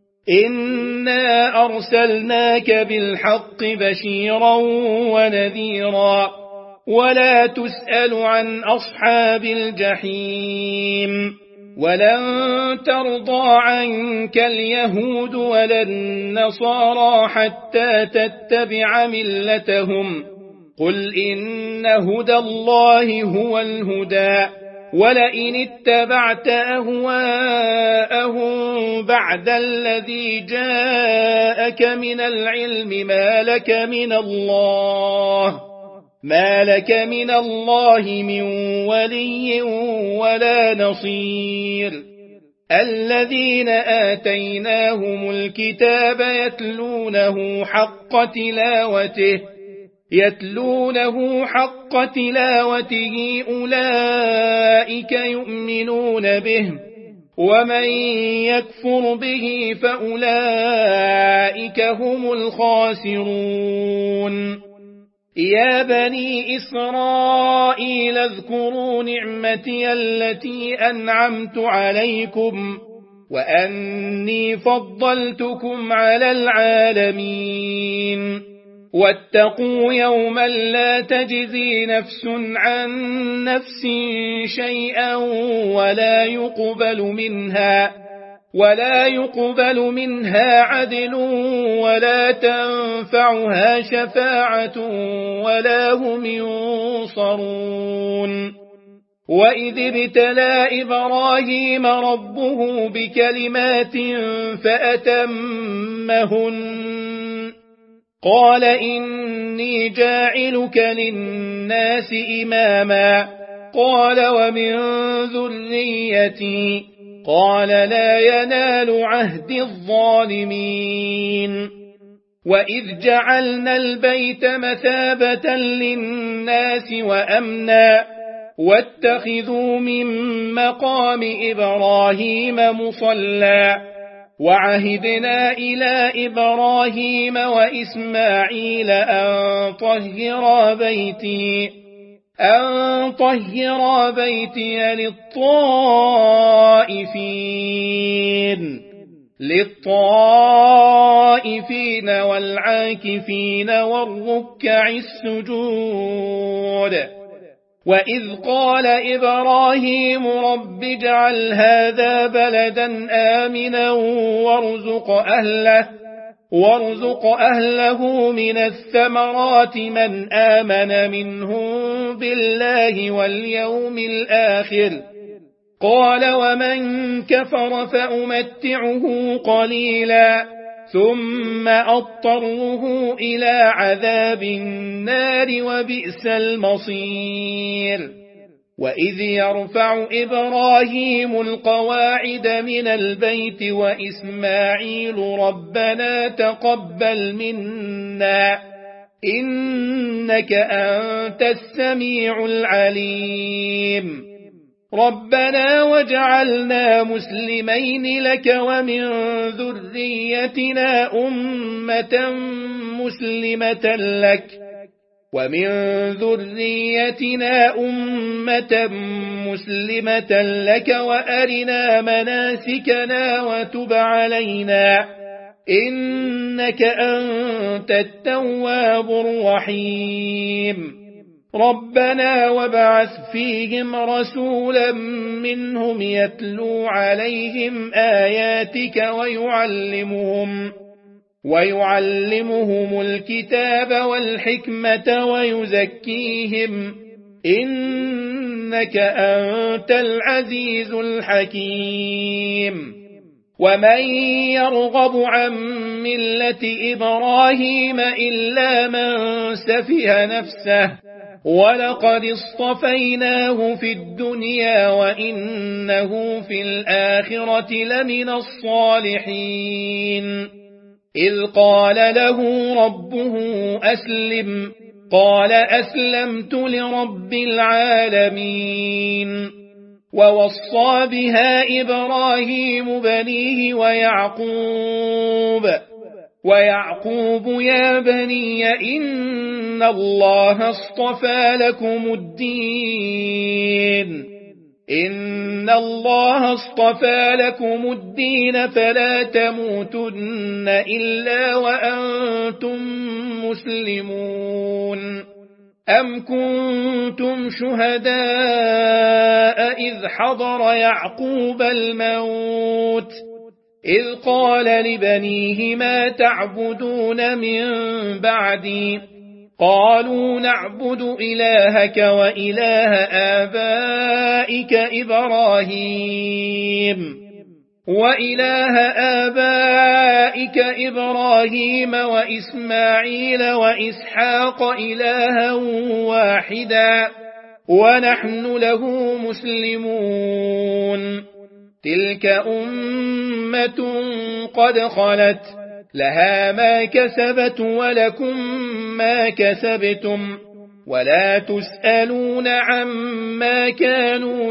إنا أرسلناك بالحق بشيرا ونذيرا ولا تسأل عن أصحاب الجحيم ولن ترضى عنك اليهود ولا النصارى حتى تتبع ملتهم قل إن هدى الله هو الهدى ولئن اتبعت أهواءهم بعد الذي جاءك من العلم ما لك من الله ما لك من الله من ولي ولا نصير الذين آتيناهم الكتاب يتلونه حق تلاوته يتلونه حق تلاوته أولئك يؤمنون به ومن يكفر به فأولئك هم الخاسرون يا بني إسرائيل اذكروا نعمتي التي أنعمت عليكم وأني فضلتكم على العالمين واتقوا يوما لا تجزي نفس عن نفس شيئا ولا يقبل منها ولا يقبل منها عدل ولا تنفعها شفاعة ولا هم ينصرون وإذ ابتلى إبراهيم ربه بكلمات فأتمهن قال إني جاعلك للناس إماما قال ومن ذريتي قال لا ينال عهد الظالمين وإذ جعلنا البيت مثابة للناس وأمنا واتخذوا من مقام إبراهيم مصلى وعهدنا إلى إبراهيم وإسماعيل أن طهرا بيتي أن طهرا بيتي للطائفين للطائفين والعاكفين والركع السجود وإذ قال إبراهيم رب اجعل هذا بلدا آمنا وارزق أهله وارزق أهله من الثمرات من آمن منهم بالله واليوم الآخر قال ومن كفر فأمتعه قليلا ثم أضطره إلى عذاب النار وبئس المصير وإذ يرفع إبراهيم القواعد من البيت وإسماعيل ربنا تقبل منا إنك أنت السميع العليم ربنا وجعلنا مسلمين لك ومن ذريتنا أمة مسلمة لك ومن ذريتنا أمة مسلمة لك وأرنا مناسكنا وتب علينا إنك أنت التواب الرحيم ربنا وابعث فيهم رسولا منهم يتلو عليهم آياتك ويعلمهم ويعلمهم الكتاب والحكمة ويزكيهم إنك أنت العزيز الحكيم ومن يرغب عن ملة إبراهيم إلا من سفه نفسه ولقد اصطفيناه في الدنيا وإنه في الآخرة لمن الصالحين إذ قال له ربه أسلم قال أسلمت لرب العالمين ووصى بها إبراهيم بنيه ويعقوب ويعقوب يا بني إن الله اصطفى لكم الدين إن الله اصطفى لكم الدين فلا تموتن إلا وأنتم مسلمون أم كنتم شهداء إذ حضر يعقوب الموت إذ قال لبنيه ما تعبدون من بعدي قالوا نعبد إلهك وإله آبائك إبراهيم وإله آبائك إبراهيم وإسماعيل وإسحاق إلها واحدا ونحن له مسلمون تلك أمة قد خلت لها ما كسبت ولكم ما كسبتم ولا تسألون عما كانوا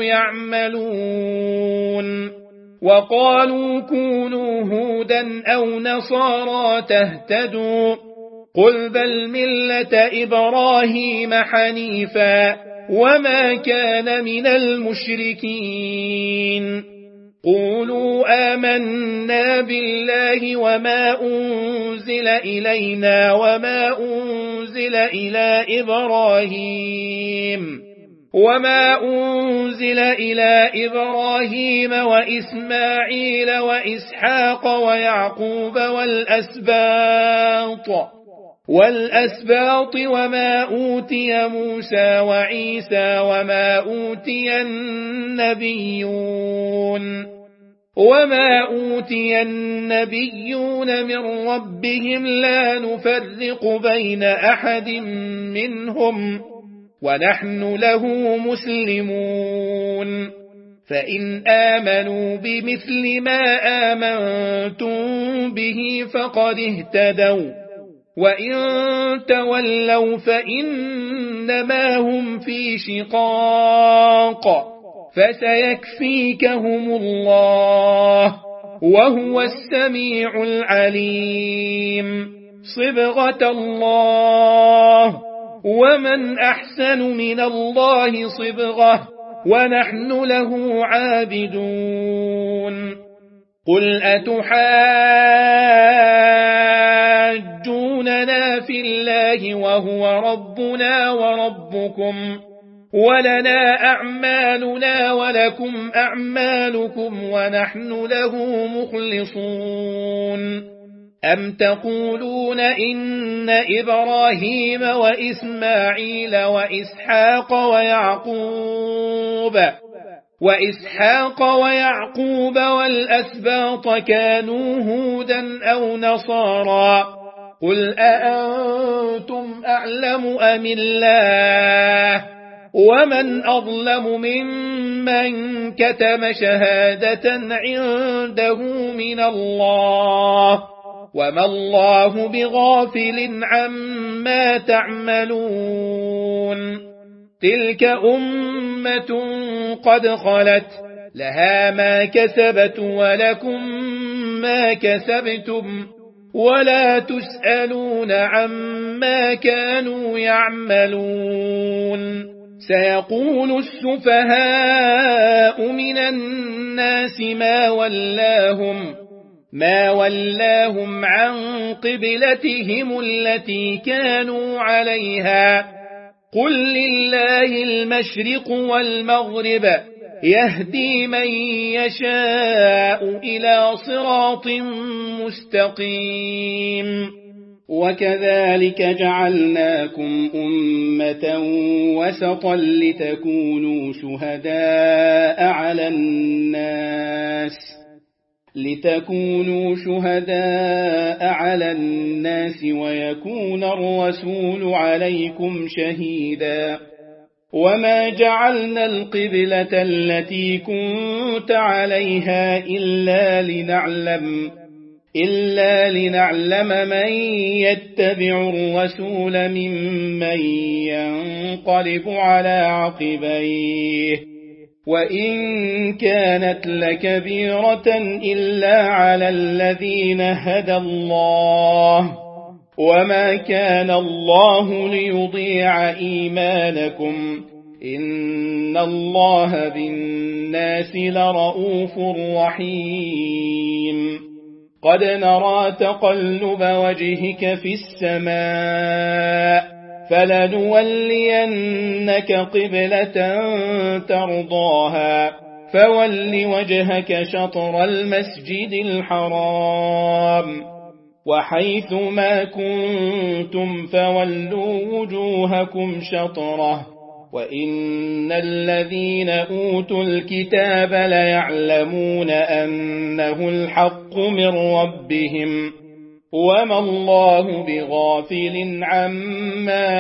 يعملون وقالوا كونوا هودا أو نصارى تهتدوا قل بل ملة إبراهيم حنيفا وما كان من المشركين قولوا آمنا بالله وما أنزل إلينا وما أنزل إلى إبراهيم وما أنزل إلى إبراهيم وإسماعيل وإسحاق ويعقوب والأسباط والأسباط وما أوتي موسى وعيسى وما أوتي النبيون وما أوتي النبيون من ربهم لا نفرق بين أحد منهم ونحن له مسلمون فإن آمنوا بمثل ما آمنتم به فقد اهتدوا وإن تولوا فإنما هم في شقاق فسيكفيكهم الله وهو السميع العليم صبغة الله ومن أحسن من الله صبغة ونحن له عابدون قل أتحاجوننا في الله وهو ربنا وربكم ولنا أعمالنا ولكم أعمالكم ونحن له مخلصون أم تقولون إن إبراهيم وإسماعيل وإسحاق ويعقوب وإسحاق ويعقوب والأسباط كانوا هودا أو نصارى قل أأنتم أعلم أم الله ومن أظلم ممن كتم شهادة عنده من الله وما الله بغافل عما تعملون تلك أمة قد خلت لها ما كسبت ولكم ما كسبتم ولا تسألون عما كانوا يعملون سيقول السفهاء من الناس ما ولاهم ما ولاهم عن قبلتهم التي كانوا عليها قل لله المشرق والمغرب يهدي من يشاء إلى صراط مستقيم وكذلك جعلناكم أمة وسطا لتكونوا شهداء على الناس لتكونوا شهداء على الناس ويكون الرسول عليكم شهيدا وما جعلنا القبلة التي كنت عليها إلا لنعلم إلا لنعلم من يتبع الرسول ممن ينقلب على عقبيه وإن كانت لكبيرة إلا على الذين هدى الله وما كان الله ليضيع إيمانكم إن الله بالناس لرؤوف رحيم قد نرى تقلب وجهك في السماء فلنولينك قبلة ترضاها فول وجهك شطر المسجد الحرام وحيث ما كنتم فولوا وجوهكم شطره وإن الذين أوتوا الكتاب ليعلمون أنه الحق من ربهم وما الله بغافل عما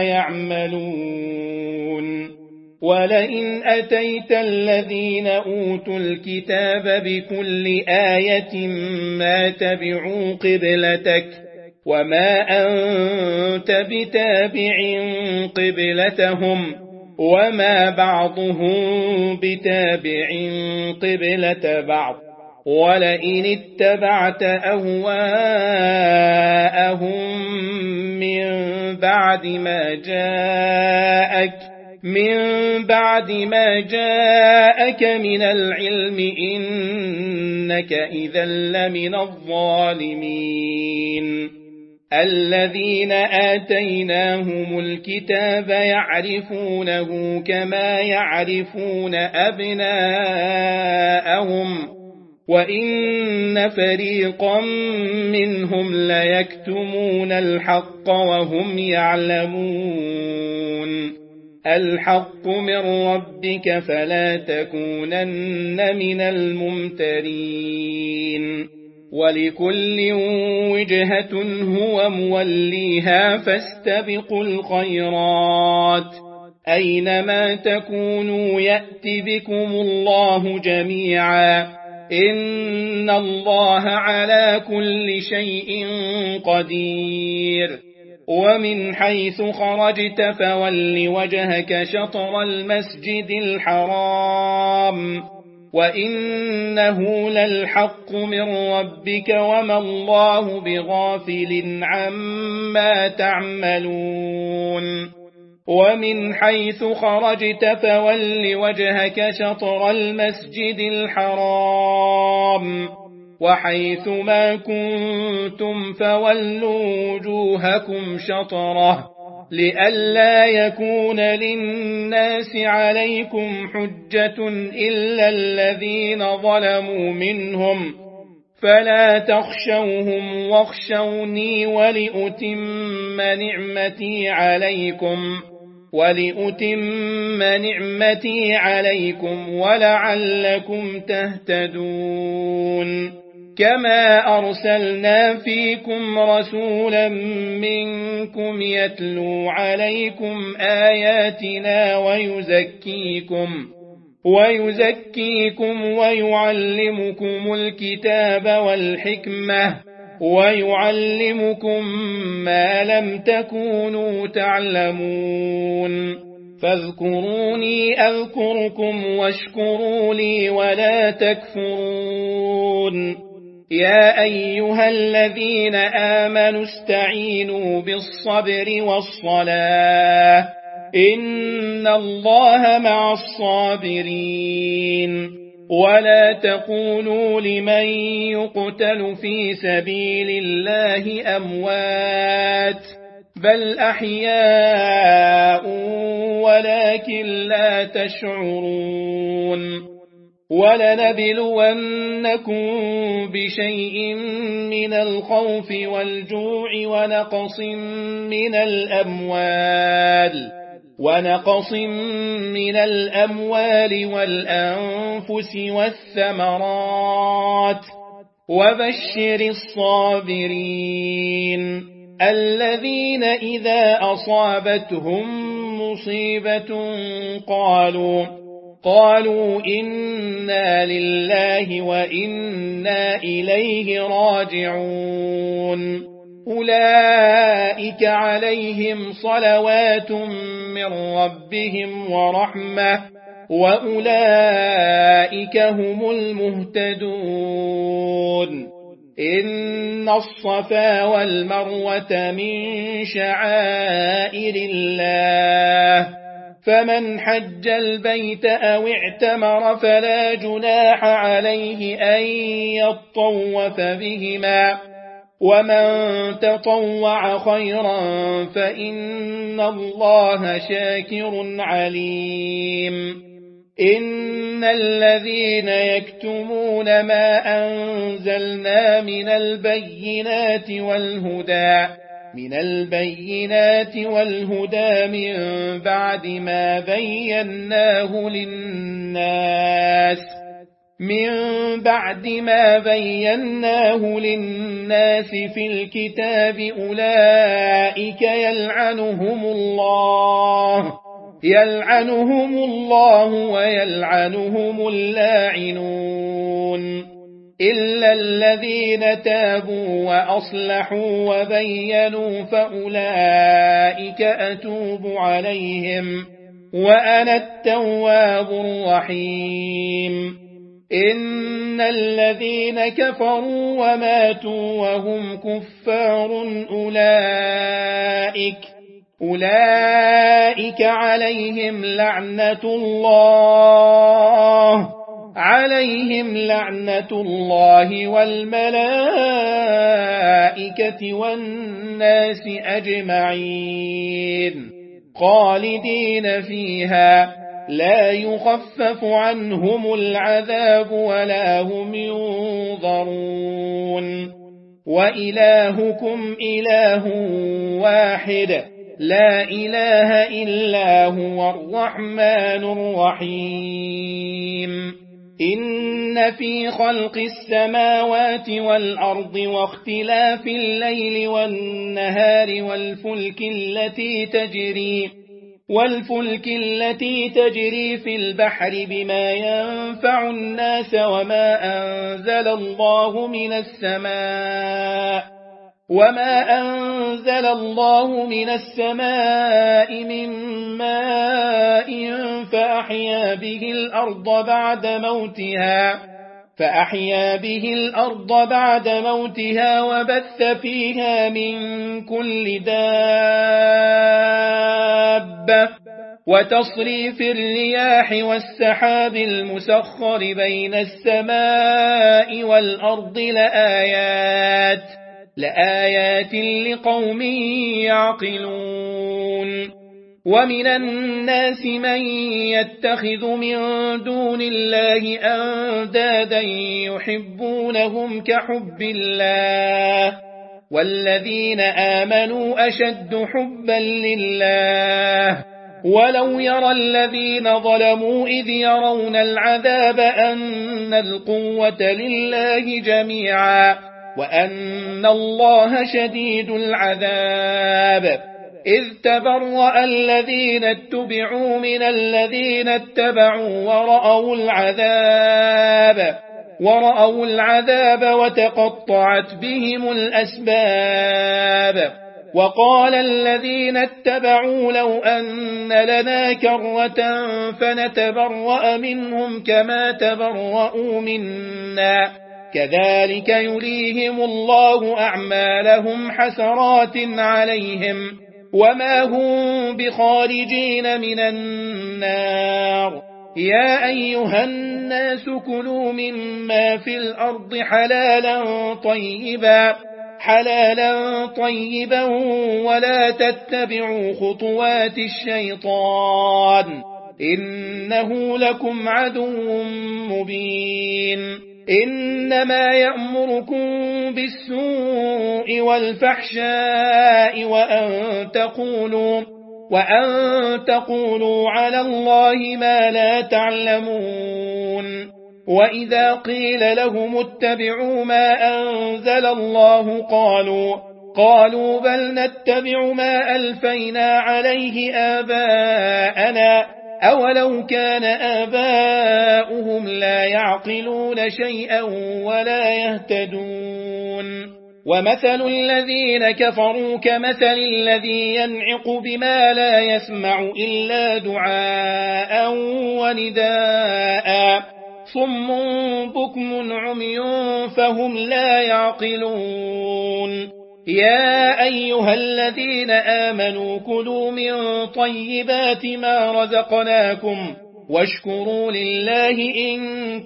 يعملون ولئن أتيت الذين أوتوا الكتاب بكل آية ما تبعوا قبلتك وما أنت بتابع قبلتهم وما بعضهم بتابع قبلة بعض ولئن اتبعت أهواءهم من بعد ما جاءك من بعد ما جاءك من العلم إنك إذا لمن الظالمين الذين آتيناهم الكتاب يعرفونه كما يعرفون أبناءهم وإن فريقا منهم ليكتمون الحق وهم يعلمون الحق من ربك فلا تكونن من الممترين ولكل وجهة هو موليها فاستبقوا الخيرات أينما تكونوا يأت بكم الله جميعا إن الله على كل شيء قدير ومن حيث خرجت فول وجهك شطر المسجد الحرام وإنه للحق من ربك وما الله بغافل عما تعملون ومن حيث خرجت فول وجهك شطر المسجد الحرام وحيث ما كنتم فولوا وجوهكم شطره لئلا يكون للناس عليكم حجة إلا الذين ظلموا منهم فلا تخشوهم واخشوني ولأتم نعمتي عليكم ولأتم نعمتي عليكم ولعلكم تهتدون كما أرسلنا فيكم رسولا منكم يتلو عليكم آياتنا ويزكيكم ويزكيكم ويعلمكم الكتاب والحكمة ويعلمكم ما لم تكونوا تعلمون فاذكروني أذكركم واشكروا لي ولا تكفرون يا أيها الذين آمنوا استعينوا بالصبر والصلاة إن الله مع الصابرين ولا تقولوا لمن يقتل في سبيل الله أموات بل أحياء ولكن لا تشعرون ولنبلونكم بشيء من الخوف والجوع ونقص من الأموال ونقص من الأموال والأنفس والثمرات وبشر الصابرين الذين إذا أصابتهم مصيبة قالوا قالوا إنا لله وإنا إليه راجعون أولئك عليهم صلوات من ربهم ورحمة وأولئك هم المهتدون إن الصفا والمروة من شعائر الله فمن حج البيت أو اعتمر فلا جناح عليه أن يطوف بهما ومن تطوع خيرا فإن الله شاكر عليم إن الذين يكتمون ما أنزلنا من البينات والهدى من البينات والهدى من بعد ما بيناه للناس من بعد ما بيناه للناس في الكتاب أولئك يلعنهم الله يلعنهم الله ويلعنهم اللاعنون إلا الذين تابوا وأصلحوا وبينوا فأولئك أتوب عليهم وأنا التواب الرحيم إن الذين كفروا وماتوا وهم كفار أولئك أولئك عليهم لعنة الله عليهم لعنة الله والملائكة والناس أجمعين خالدين فيها لا يخفف عنهم العذاب ولا هم ينظرون وإلهكم إله واحد لا إله إلا هو الرحمن الرحيم إن في خلق السماوات والأرض واختلاف الليل والنهار والفلك التي تجري والفلك التي تجري في البحر بما ينفع الناس وما أنزل الله من السماء وما أنزل الله من السماء من ماء فأحيا به الأرض بعد موتها فأحيا به الأرض بعد موتها وبث فيها من كل دابة وتصريف الرياح والسحاب المسخر بين السماء والأرض لآيات لآيات لقوم يعقلون ومن الناس من يتخذ من دون الله أندادا يحبونهم كحب الله والذين آمنوا أشد حبا لله ولو يرى الذين ظلموا إذ يرون العذاب أن القوة لله جميعا وأن الله شديد العذاب إذ تبرأ الذين اتبعوا من الذين اتبعوا ورأوا العذاب ورأوا العذاب وتقطعت بهم الأسباب وقال الذين اتبعوا لو أن لنا كرة فنتبرأ منهم كما تبرأوا منا كذلك يريهم الله أعمالهم حسرات عليهم وما هم بخارجين من النار يا أيها الناس كلوا مما في الأرض حلالا طيبا حلالا طيبا ولا تتبعوا خطوات الشيطان إنه لكم عدو مبين إنما يأمركم بالسوء والفحشاء وأن تقولوا وأن تقولوا على الله ما لا تعلمون وإذا قيل لهم اتبعوا ما أنزل الله قالوا قالوا بل نتبع ما ألفينا عليه آباءنا أولو كان آباؤهم لا يعقلون شيئا ولا يهتدون ومثل الذين كفروا كمثل الذي ينعق بما لا يسمع إلا دعاء ونداء صم بكم عمي فهم لا يعقلون يا أيها الذين آمنوا كلوا من طيبات ما رزقناكم واشكروا لله إن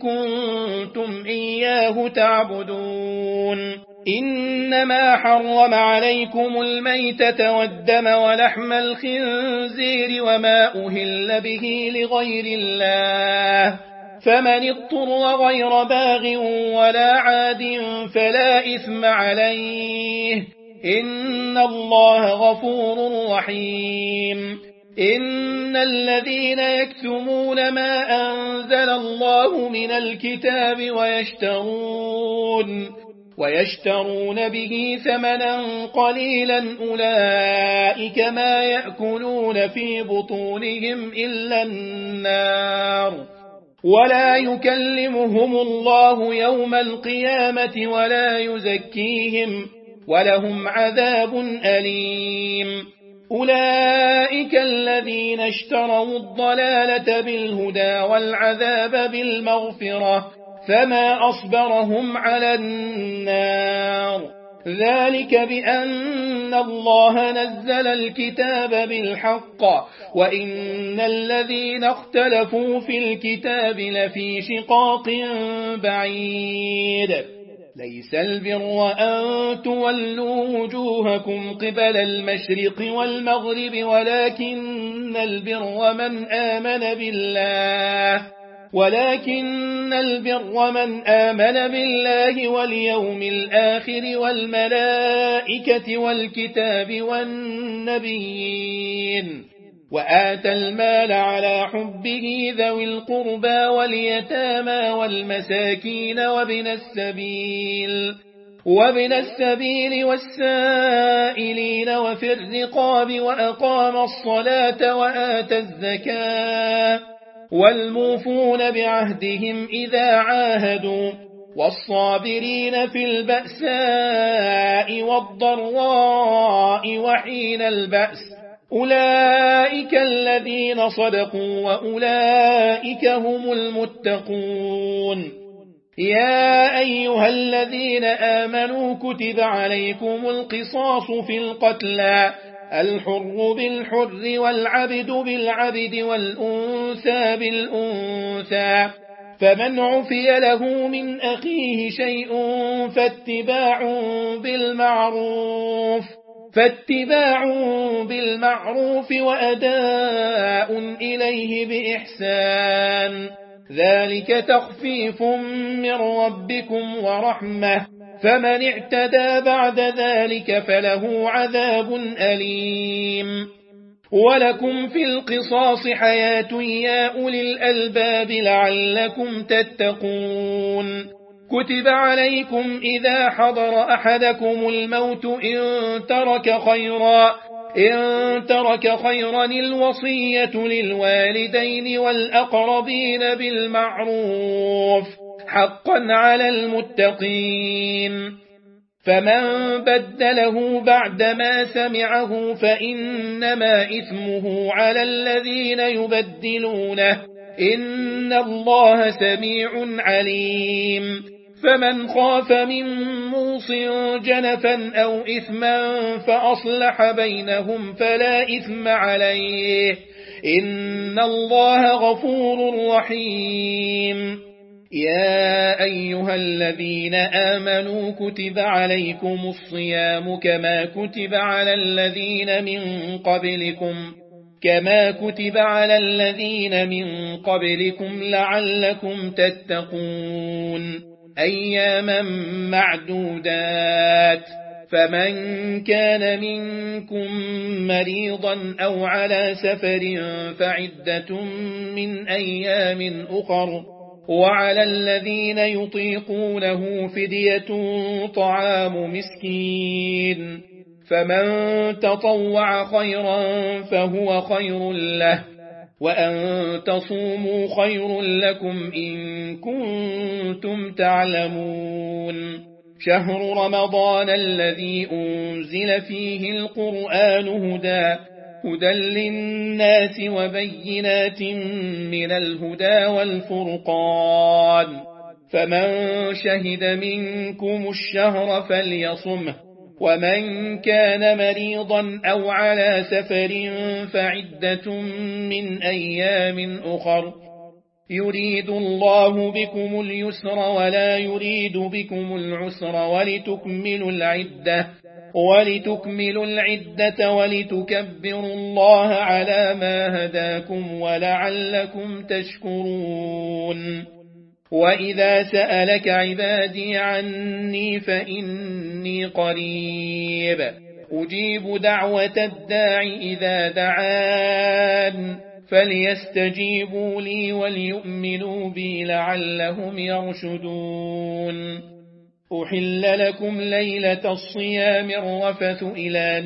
كنتم إياه تعبدون إنما حرم عليكم الميتة والدم ولحم الخنزير وما أهل به لغير الله فمن اضطر غير باغ ولا عاد فلا إثم عليه إن الله غفور رحيم إن الذين يكتمون ما أنزل الله من الكتاب ويشترون ويشترون به ثمنا قليلا أولئك ما يأكلون في بطونهم إلا النار ولا يكلمهم الله يوم القيامة ولا يزكيهم ولهم عذاب أليم أولئك الذين اشتروا الضلالة بالهدى والعذاب بالمغفرة فما أصبرهم على النار ذلك بأن الله نزل الكتاب بالحق وإن الذين اختلفوا في الكتاب لفي شقاق بعيد ليس البر أن تولوا وجوهكم قبل المشرق والمغرب ولكن البر من آمن بالله ولكن البر من آمن بالله واليوم الآخر والملائكة والكتاب والنبيين وآتى المال على حبه ذوي القربى واليتامى والمساكين وابن السبيل وابن السبيل والسائلين وفي الرقاب وأقام الصلاة وآتى الزكاة والموفون بعهدهم إذا عاهدوا والصابرين في البأساء والضراء وحين البأس أولئك الذين صدقوا وأولئك هم المتقون. يا أيها الذين آمنوا كتب عليكم القصاص في القتلى الحر بالحر والعبد بالعبد والأنثى بالأنثى فمن عفي له من أخيه شيء فاتباع بالمعروف فاتباع بالمعروف وأداء إليه بإحسان ذلك تخفيف من ربكم ورحمة فمن اعتدى بعد ذلك فله عذاب أليم. ولكم في القصاص حياة يا أولي الألباب لعلكم تتقون. كتب عليكم إذا حضر أحدكم الموت إن ترك خيرا إن ترك خيرا الوصية للوالدين والأقربين بالمعروف حقا على المتقين. فمن بدله بعدما سمعه فإنما إثمه على الذين يبدلونه إن الله سميع عليم. فمن خاف من موص جنفا أو إثما فأصلح بينهم فلا إثم عليه إن الله غفور رحيم. يا أيها الذين آمنوا كتب عليكم الصيام كما كتب على الذين من قبلكم كما كتب على الذين من قبلكم لعلكم تتقون أياما معدودات. فمن كان منكم مريضا أو على سفر فعدة من أيام أخر وعلى الذين يطيقونه فدية طعام مسكين فمن تطوع خيرا فهو خير له وأن تصوموا خير لكم إن كنتم تعلمون. شهر رمضان الذي أنزل فيه القرآن هدى هدى للناس وبينات من الهدى والفرقان فمن شهد منكم الشهر فليصمه ومن كان مريضا أو على سفر فعدة من أيام أخر يريد الله بكم اليسر ولا يريد بكم العسر ولتكملوا العدة ولتكملوا العدة ولتكبروا الله على ما هداكم ولعلكم تشكرون. وإذا سألك عبادي عني فإني قريب أجيب دعوة الداع إذا دعان فليستجيبوا لي وليؤمنوا بي لعلهم يرشدون. أحل لكم ليلة الصيام الرفث إلى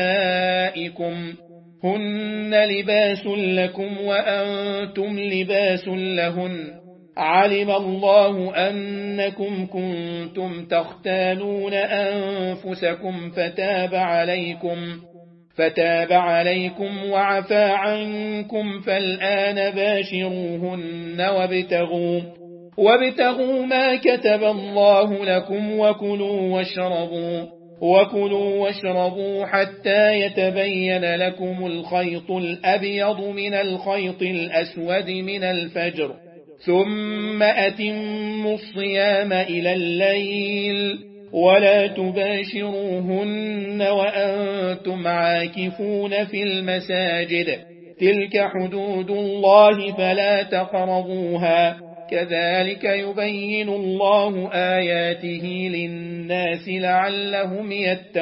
نسائكم هن لباس لكم وأنتم لباس لهن علم الله أنكم كنتم تختانون أنفسكم فتاب عليكم فتاب عليكم وعفى عنكم فالآن باشروهن وابتغوا وابتغوا ما كتب الله لكم وكلوا واشربوا وكلوا واشربوا حتى يتبين لكم الخيط الأبيض من الخيط الأسود من الفجر ثم أتموا الصيام إلى الليل ولا تباشروهن وأنتم عاكفون في المساجد تلك حدود الله فلا تقربوها كذلك يبين الله آياته للناس لعلهم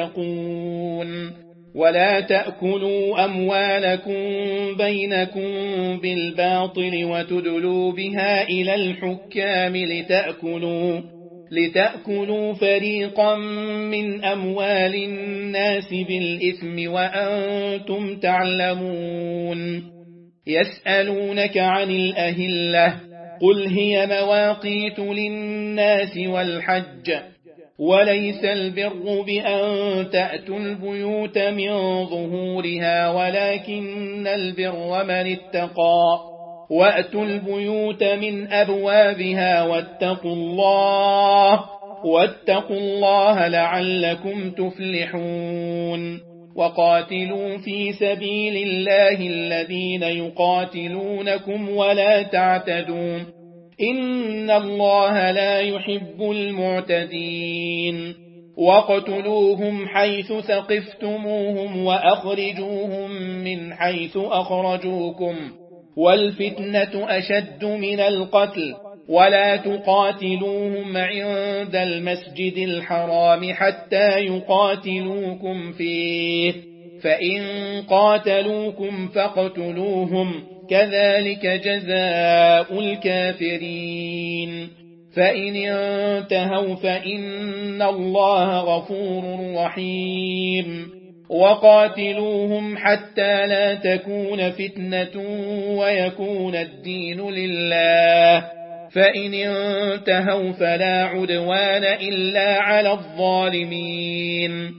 يتقون ولا تأكلوا أموالكم بينكم بالباطل وتدلوا بها إلى الحكام لتأكلوا, لتأكلوا فريقا من أموال الناس بالإثم وأنتم تعلمون يسألونك عن الأهلة قل هي مواقيت للناس والحج وليس البر بأن تأتوا البيوت من ظهورها ولكن البر من اتقى وأتوا البيوت من أبوابها واتقوا الله واتقوا الله لعلكم تفلحون وقاتلوا في سبيل الله الذين يقاتلونكم ولا تعتدون إن الله لا يحب المعتدين وقتلوهم حيث ثقفتموهم وأخرجوهم من حيث أخرجوكم والفتنة أشد من القتل ولا تقاتلوهم عند المسجد الحرام حتى يقاتلوكم فيه فإن قاتلوكم فاقتلوهم كذلك جزاء الكافرين فإن انتهوا فإن الله غفور رحيم وقاتلوهم حتى لا تكون فتنة ويكون الدين لله فإن انتهوا فلا عدوان إلا على الظالمين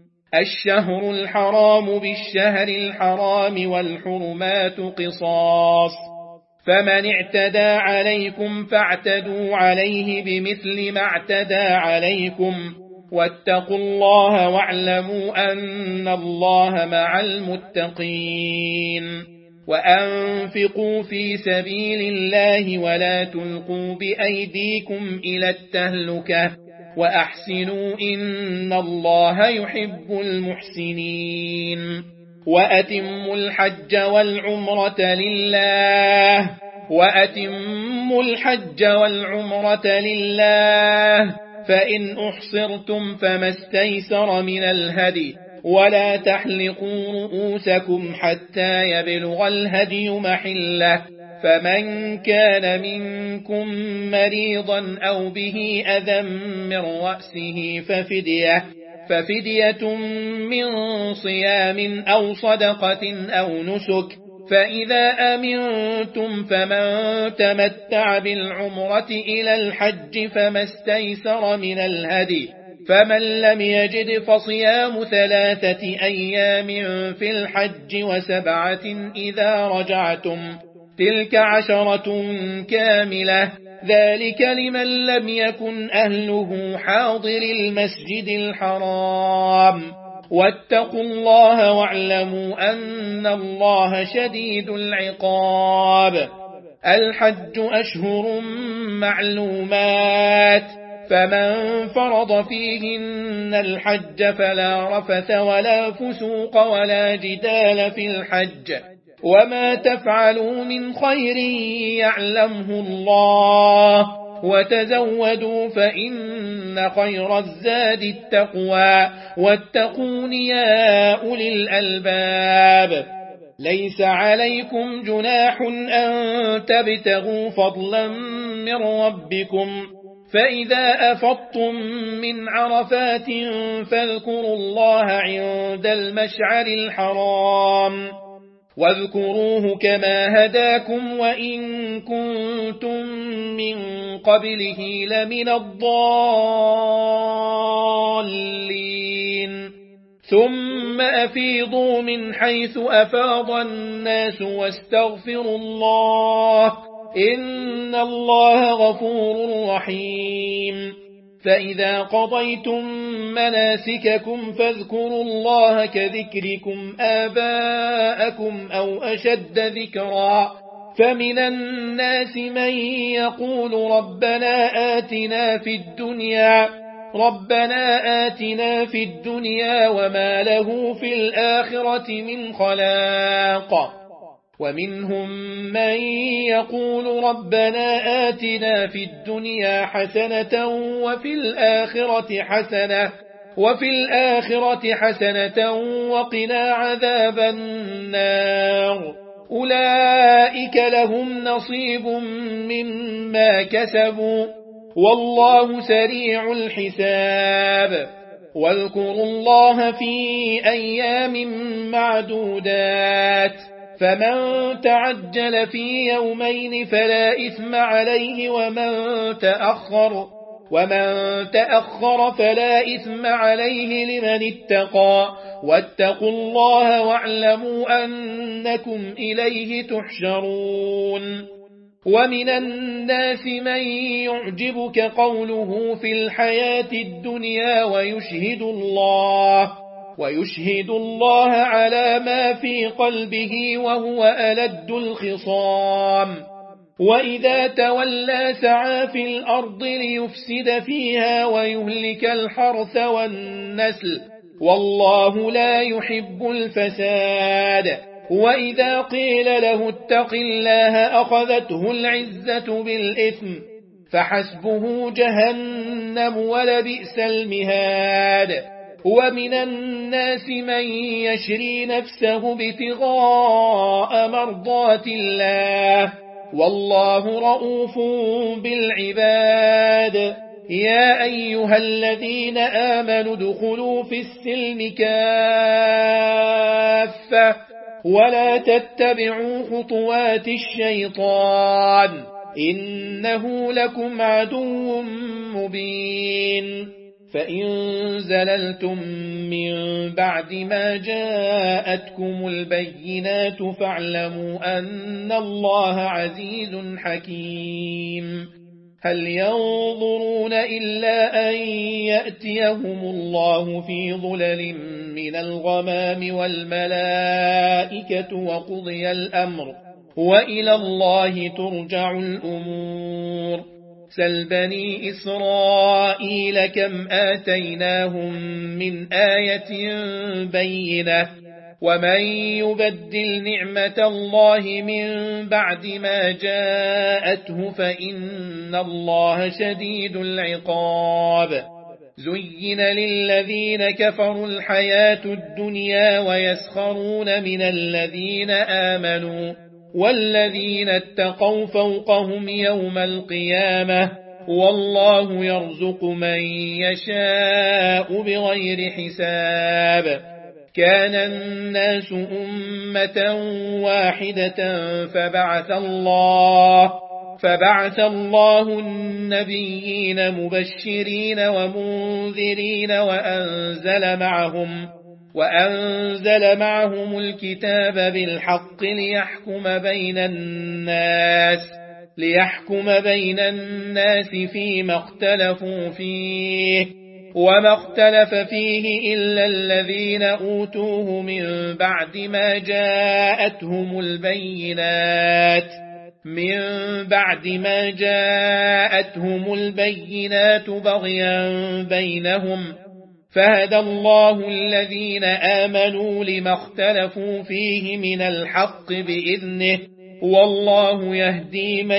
الشهر الحرام بالشهر الحرام والحرمات قصاص فمن اعتدى عليكم فاعتدوا عليه بمثل ما اعتدى عليكم واتقوا الله واعلموا أن الله مع المتقين وأنفقوا في سبيل الله ولا تلقوا بأيديكم إلى التهلكة وأحسنوا إن الله يحب المحسنين وأتموا الحج والعمرة لله وأتموا الحج والعمرة لله فإن أحصرتم فما استيسر من الهدي ولا تحلقوا رؤوسكم حتى يبلغ الهدي محله فمن كان منكم مريضا أو به أذى من رأسه ففدية ففدية من صيام أو صدقة أو نسك فإذا أمنتم فمن تمتع بالعمرة إلى الحج فما استيسر من الهدي فمن لم يجد فصيام ثلاثة أيام في الحج وسبعة إذا رجعتم تلك عشرة كاملة ذلك لمن لم يكن أهله حاضر المسجد الحرام واتقوا الله واعلموا أن الله شديد العقاب الحج أشهر معلومات فمن فرض فيهن الحج فلا رفث ولا فسوق ولا جدال في الحج وما تفعلوا من خير يعلمه الله وتزودوا فإن خير الزاد التقوى واتقون يا أولي الألباب ليس عليكم جناح أن تبتغوا فضلا من ربكم فإذا أفضتم من عرفات فاذكروا الله عند المشعر الحرام واذكروه كما هداكم وإن كنتم من قبله لمن الضالين ثم أفيضوا من حيث أفاض الناس واستغفروا الله إن الله غفور رحيم فإذا قضيتم مناسككم فاذكروا الله كذكركم آباءكم أو أشد ذكرا فمن الناس من يقول ربنا آتنا في الدنيا ربنا آتنا في الدنيا وما له في الآخرة من خلاق ومنهم من يقول ربنا آتنا في الدنيا حسنة وفي الآخرة حسنة وفي الآخرة حسنة وقنا عذاب النار أولئك لهم نصيب مما كسبوا والله سريع الحساب واذكروا الله في أيام معدودات فمن تعجل في يومين فلا إثم عليه ومن تأخر ومن تأخر فلا إثم عليه لمن اتقى واتقوا الله واعلموا أنكم إليه تحشرون ومن الناس من يعجبك قوله في الحياة الدنيا ويشهد الله ويشهد الله على ما في قلبه وهو ألد الخصام وإذا تولى سعى في الأرض ليفسد فيها ويهلك الحرث والنسل والله لا يحب الفساد وإذا قيل له اتق الله أخذته العزة بالإثم فحسبه جهنم ولبئس المهاد ومن الناس من يشري نفسه ابتغاء مرضات الله والله رؤوف بالعباد يا أيها الذين آمنوا ادخلوا في السلم كافة ولا تتبعوا خطوات الشيطان إنه لكم عدو مبين فإن زللتم من بعد ما جاءتكم البينات فاعلموا أن الله عزيز حكيم هل ينظرون إلا أن يأتيهم الله في ظلل من الغمام والملائكة وقضي الأمر وإلى الله ترجع الأمور سل بني إسرائيل كم آتيناهم من آية بينة ومن يبدل نعمة الله من بعد ما جاءته فإن الله شديد العقاب زين للذين كفروا الحياة الدنيا ويسخرون من الذين آمنوا والذين اتقوا فوقهم يوم القيامة والله يرزق من يشاء بغير حساب كان الناس أمة واحدة فبعث الله فبعث الله النبيين مبشرين ومنذرين وأنزل معهم وأنزل معهم الكتاب بالحق ليحكم بين الناس ليحكم بين الناس فيما اختلفوا فيه وما اختلف فيه إلا الذين أوتوه من بعد ما جاءتهم البينات من بعد ما جاءتهم البينات بغيا بينهم فهدى الله الذين آمنوا لما اختلفوا فيه من الحق بإذنه والله يهدي من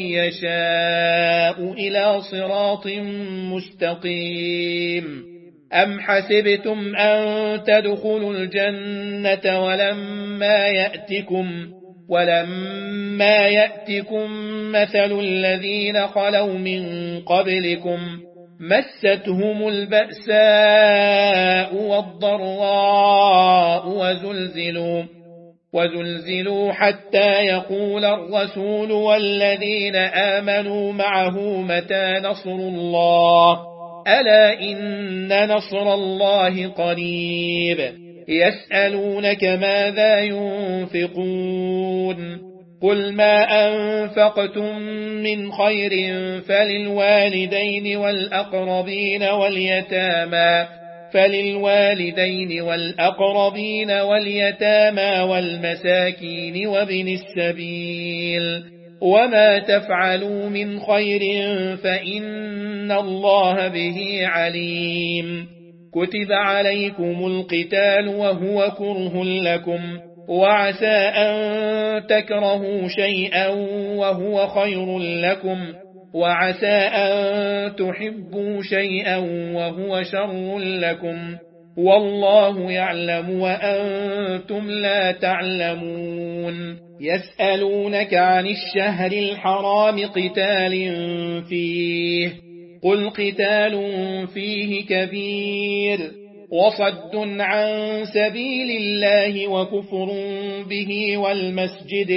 يشاء إلى صراط مستقيم أم حسبتم أن تدخلوا الجنة ولما يأتكم ولما يأتكم مثل الذين خلوا من قبلكم مستهم البأساء والضراء وزلزلوا وزلزلوا حتى يقول الرسول والذين آمنوا معه متى نصر الله ألا إن نصر الله قريب يسألونك ماذا ينفقون قل ما أنفقتم من خير فللوالدين والأقربين واليتامى فللوالدين والأقربين واليتامى والمساكين وابن السبيل وما تفعلوا من خير فإن الله به عليم كتب عليكم القتال وهو كره لكم وعسى أن تكرهوا شيئا وهو خير لكم، وعسى أن تحبوا شيئا وهو شر لكم، والله يعلم وأنتم لا تعلمون. يسألونك عن الشهر الحرام قتال فيه، قل قتال فيه كبير، وصد عن سبيل الله وكفر به والمسجد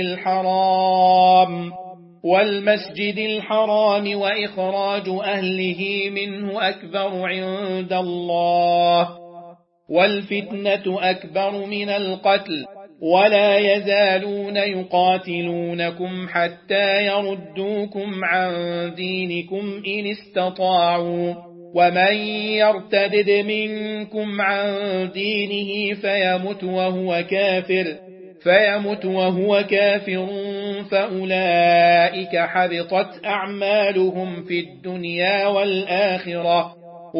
الحرام والمسجد الحرام وإخراج أهله منه أكبر عند الله، والفتنة أكبر من القتل، ولا يزالون يقاتلونكم حتى يردوكم عن دينكم إن استطاعوا، ومن يرتدد منكم عن دينه فيمت وهو كافر فيمت وهو كافر فأولئك حبطت أعمالهم في الدنيا والآخرة،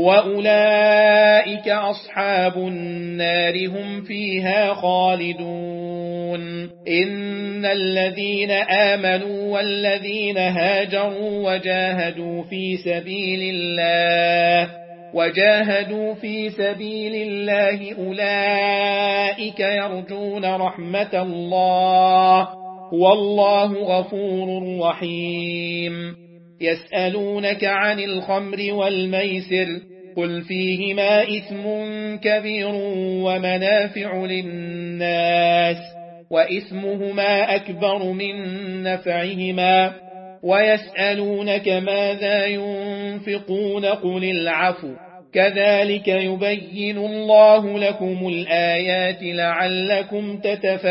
وأولئك أصحاب النار هم فيها خالدون. إن الذين آمنوا والذين هاجروا وجاهدوا في سبيل الله وجاهدوا في سبيل الله أولئك يرجون رحمة الله، والله غفور رحيم. يسألونك عن الخمر والميسر، قل فيهما إثم كبير ومنافع للناس، وإثمهما أكبر من نفعهما، ويسألونك ماذا ينفقون قل العفو، كذلك يبين الله لكم الآيات لعلكم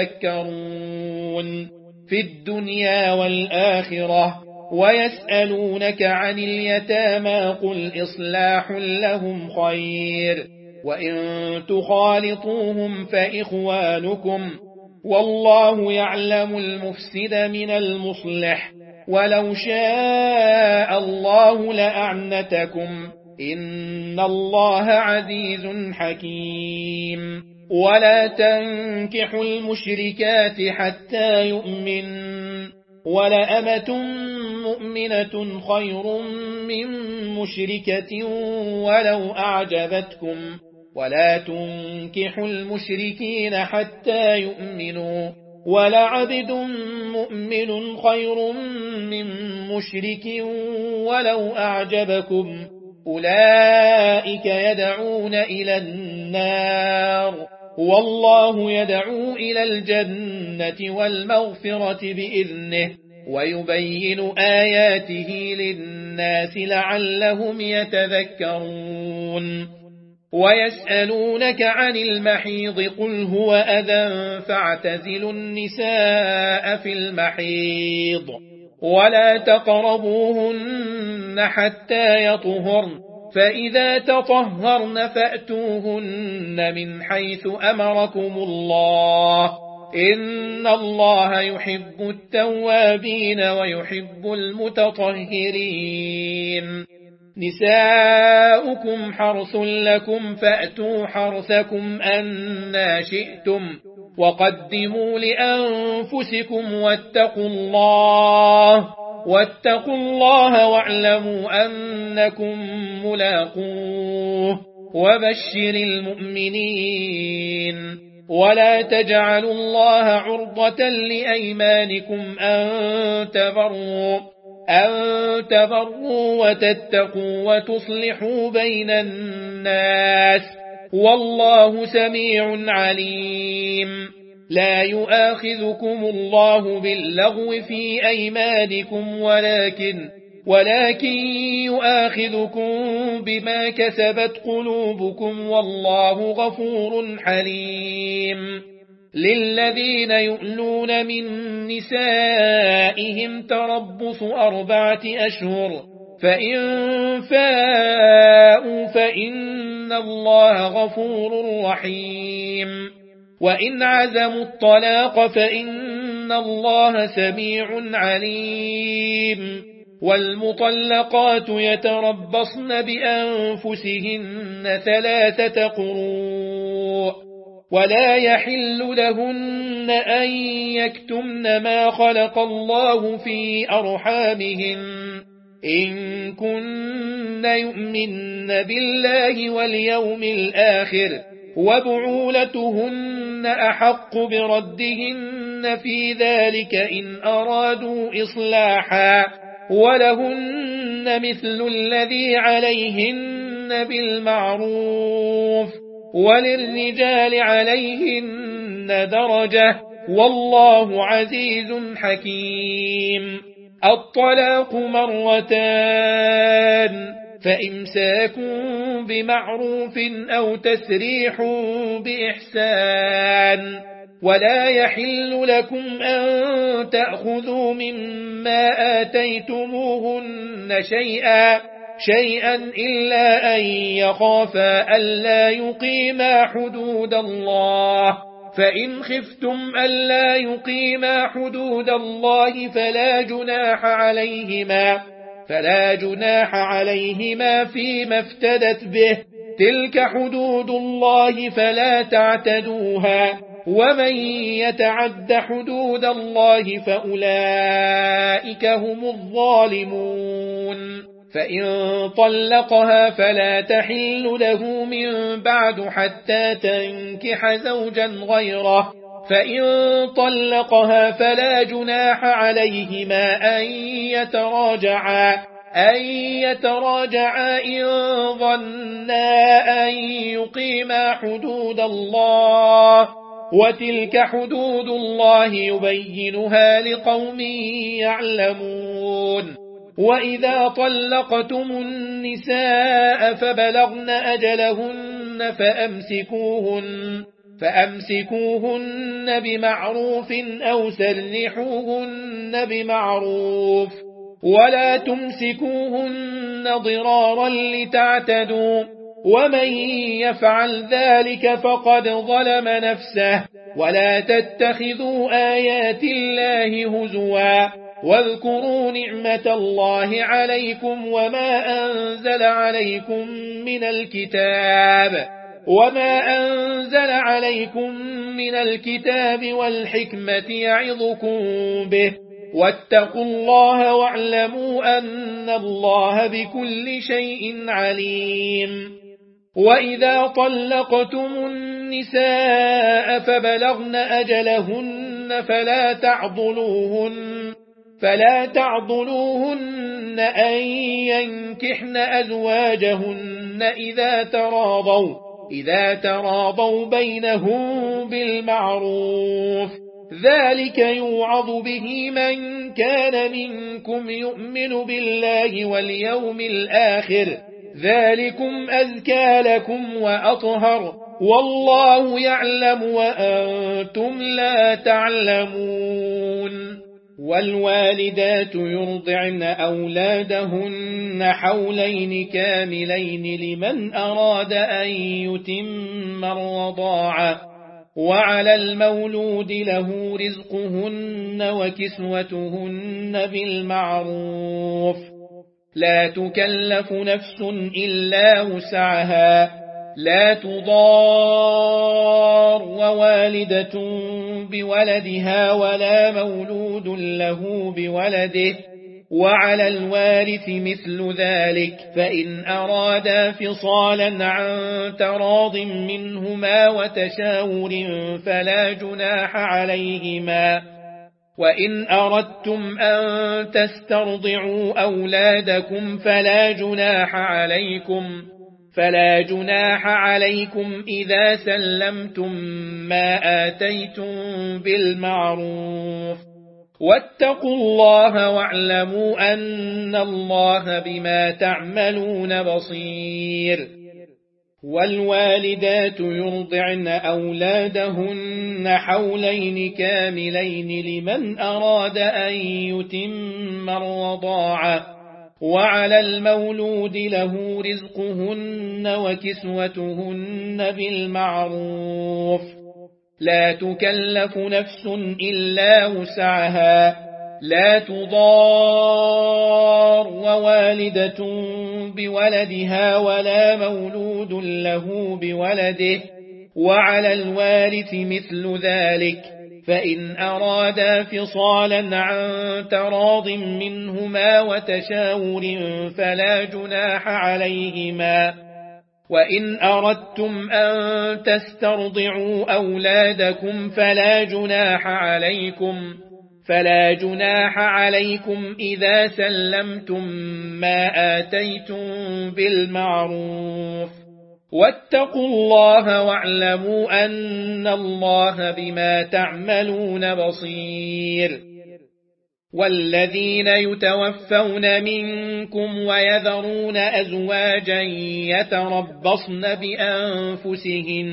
تتفكرون في الدنيا والآخرة. ويسألونك عن اليتامى قل إصلاح لهم خير، وإن تخالطوهم فإخوانكم، والله يعلم المفسد من المصلح، ولو شاء الله لأعنتكم، إن الله عزيز حكيم. ولا تنكحوا المشركات حتى يؤمن، ولأمة مؤمنة خير من مشركة ولو أعجبتكم، ولا تنكحوا المشركين حتى يؤمنوا، ولعبد مؤمن خير من مشرك ولو أعجبكم، أولئك يدعون إلى النار، والله يدعو إلى الجنة والمغفرة بإذنه، ويبين آياته للناس لعلهم يتذكرون. ويسألونك عن المحيض قل هو أذى فاعتزلوا النساء في المحيض، ولا تقربوهن حتى يطهرن، فإذا تطهرن فأتوهن من حيث أمركم الله، إن الله يحب التوابين ويحب المتطهرين. نساؤكم حرث لكم فأتوا حرثكم أنى شئتم، وقدموا لأنفسكم واتقوا الله واتقوا الله واعلموا أنكم ملاقوه، وبشر المؤمنين. ولا تجعلوا الله عرضة لأيمانكم أن تبروا أن تبروا وتتقوا وتصلحوا بين الناس، والله سميع عليم. لا يؤاخذكم الله باللغو في أيمانكم ولكن ولكن يؤاخذكم بما كسبت قلوبكم، والله غفور حليم. للذين يؤلون من نسائهم تربص أربعة أشهر، فإن فاءوا فإن الله غفور رحيم. وإن عزموا الطلاق فإن الله سميع عليم. والمطلقات يتربصن بأنفسهن ثلاثة قروء، ولا يحل لهن أن يكتمن ما خلق الله في أرحامهن إن كن يؤمن بالله واليوم الآخر وبعولتهن أحق بردهن في ذلك إن أرادوا إصلاحا ولهن مثل الذي عليهن بالمعروف وللرجال عليهن درجة والله عزيز حكيم. الطلاق مرتان فإمساك بمعروف أو تسريح بإحسان ولا يحل لكم أن تأخذوا مما آتيتموهن شيئا شيئا إلا أن يخافا ألا يقيما حدود الله فإن خفتم ألا يقيما حدود الله فلا جناح عليهما فلا جناح عليهما فيما افتدت به تلك حدود الله فلا تعتدوها ومن يتعد حدود الله فأولئك هم الظالمون. فإن طلقها فلا تحل له من بعد حتى تنكح زوجا غيره فإن طلقها فلا جناح عليهما أن يتراجعا أن يتراجعا إن ظنا أن يقيما حدود الله وتلك حدود الله يبينها لقوم يعلمون. وإذا طلقتم النساء فبلغن أجلهن فأمسكوهن فأمسكوهن بمعروف أو سرحوهن بمعروف ولا تمسكوهن ضرارا لتعتدوا ومن يفعل ذلك فقد ظلم نفسه ولا تتخذوا آيات الله هزوا واذكروا نعمة الله عليكم وما أنزل عليكم من الكتاب وما أنزل عليكم من الكتاب والحكمة يعظكم به واتقوا الله واعلموا أن الله بكل شيء عليم. وإذا طلقتم النساء فبلغن أجلهن فلا تعضلوهن فلا تعضلوهن أن ينكحن أزواجهن إذا تراضوا إذا تراضوا بينهم بالمعروف ذلك يوعظ به من كان منكم يؤمن بالله واليوم الآخر ذلكم أزكى لكم وأطهر والله يعلم وأنتم لا تعلمون. والوالدات يرضعن أولادهن حولين كاملين لمن أراد أن يتم الرضاعة وعلى المولود له رزقهن وكسوتهن بالمعروف لا تكلف نفس إلا وسعها لا تضار ووالدة بولدها ولا مولود له بولده وعلى الوارث مثل ذلك فإن أرادا فصالا عن تراض منهما وتشاور فلا جناح عليهما. وإن أردتم أن تسترضعوا أولادكم فلا جناح عليكم فلا جناح عليكم إذا سلمتم ما آتيتم بالمعروف واتقوا الله واعلموا أن الله بما تعملون بصير. والوالدات يرضعن أولادهن حولين كاملين لمن أراد أن يتم الرضاعة وعلى المولود له رزقهن وكسوتهن بالمعروف لا تكلف نفس إلا وسعها لا تضار ووالدة بولدها ولا مولود له بولده وعلى الوارث مثل ذلك، فإن أرادا فصالا عن تراض منهما وتشاور فلا جناح عليهما. وإن أردتم أن تسترضعوا أولادكم فلا جناح عليكم فلا جناح عليكم إذا سلمتم ما آتيتم بالمعروف، واتقوا الله واعلموا أن الله بما تعملون بصير. والذين يتوفون منكم ويذرون أزواجا يتربصن بأنفسهن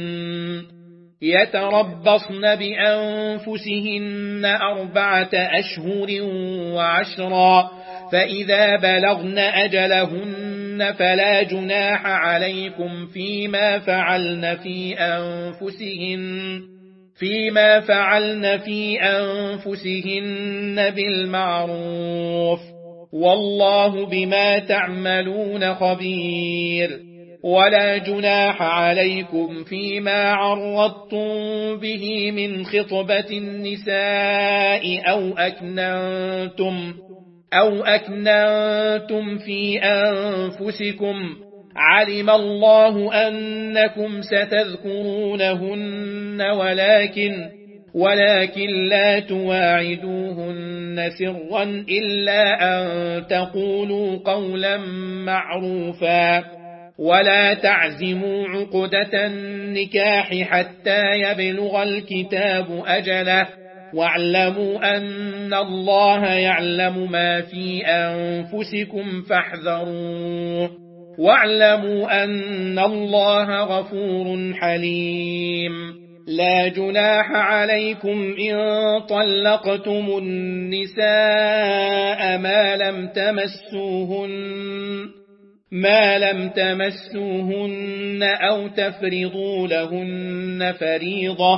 يتربصن بأنفسهن أربعة أشهر وعشرا، فإذا بلغن أجلهن فلا جناح عليكم فيما فعلن في أنفسهن فيما فعلن في أنفسهن بالمعروف، والله بما تعملون خبير. ولا جناح عليكم فيما عرضتم به من خطبة النساء أو أكننتم أو أكننتم في أنفسكم، علم الله أنكم ستذكرونهن ولكن ولكن لا تواعدوهن سرا إلا أن تقولوا قولا معروفا، ولا تعزموا عقدة النكاح حتى يبلغ الكتاب أجله، واعلموا أن الله يعلم ما في أنفسكم فاحذروه، واعلموا أن الله غفور حليم. لا جناح عليكم إن طلقتم النساء ما لم تمسوهن ما لم تمسوهن أو تفرضوا لهن فريضة،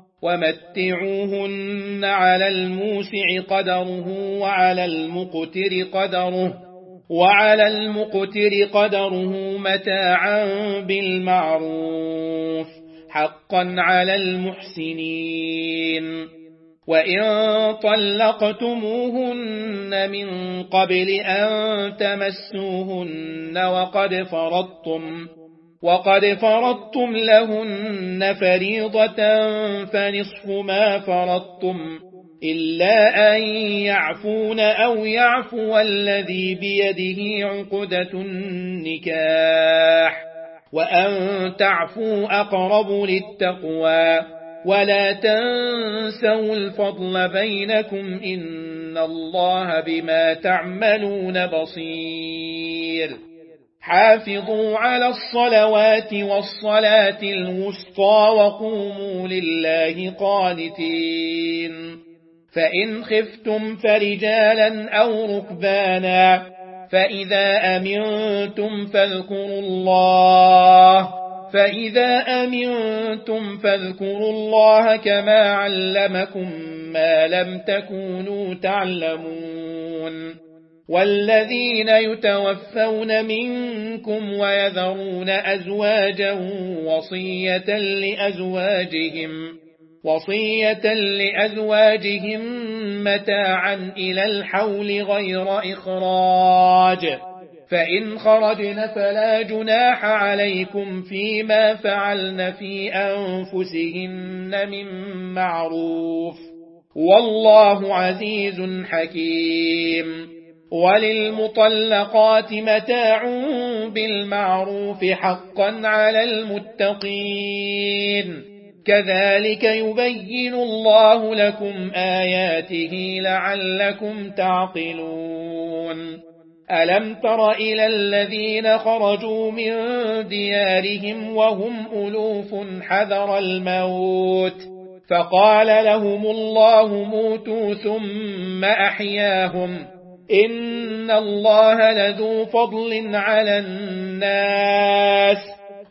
ومتعوهن على الموسع قدره وعلى المقتر قدره وعلى المقتر قدره متاعا بالمعروف، حقا على المحسنين. وإن طلقتموهن من قبل أن تمسوهن وقد فرضتم وقد فرضتم لهن فريضة فنصف ما فرضتم إلا أن يعفون أو يعفو الذي بيده عقدة النكاح، وأن تعفوا أقرب للتقوى، ولا تنسوا الفضل بينكم إن الله بما تعملون بصير. حافظوا على الصلوات والصلاة الوسطى وقوموا لله قانتين. فإن خفتم فرجالا أو ركبانا، فإذا أمنتم فاذكروا الله فإذا أمنتم فاذكروا الله كما علمكم ما لم تكونوا تعلمون. والذين يتوفون منكم ويذرون أزواجا وصية لأزواجهم وصية لأزواجهم متاعا إلى الحول غير إخراج، فإن خرجن فلا جناح عليكم فيما فعلن في أنفسهن من معروف، والله عزيز حكيم. وللمطلقات متاع بالمعروف حقا على المتقين، كذلك يبين الله لكم آياته لعلكم تعقلون. ألم تر إلى الذين خرجوا من ديارهم وهم ألوف حذر الموت فقال لهم الله موتوا ثم أحياهم، إن الله لذو فضل على الناس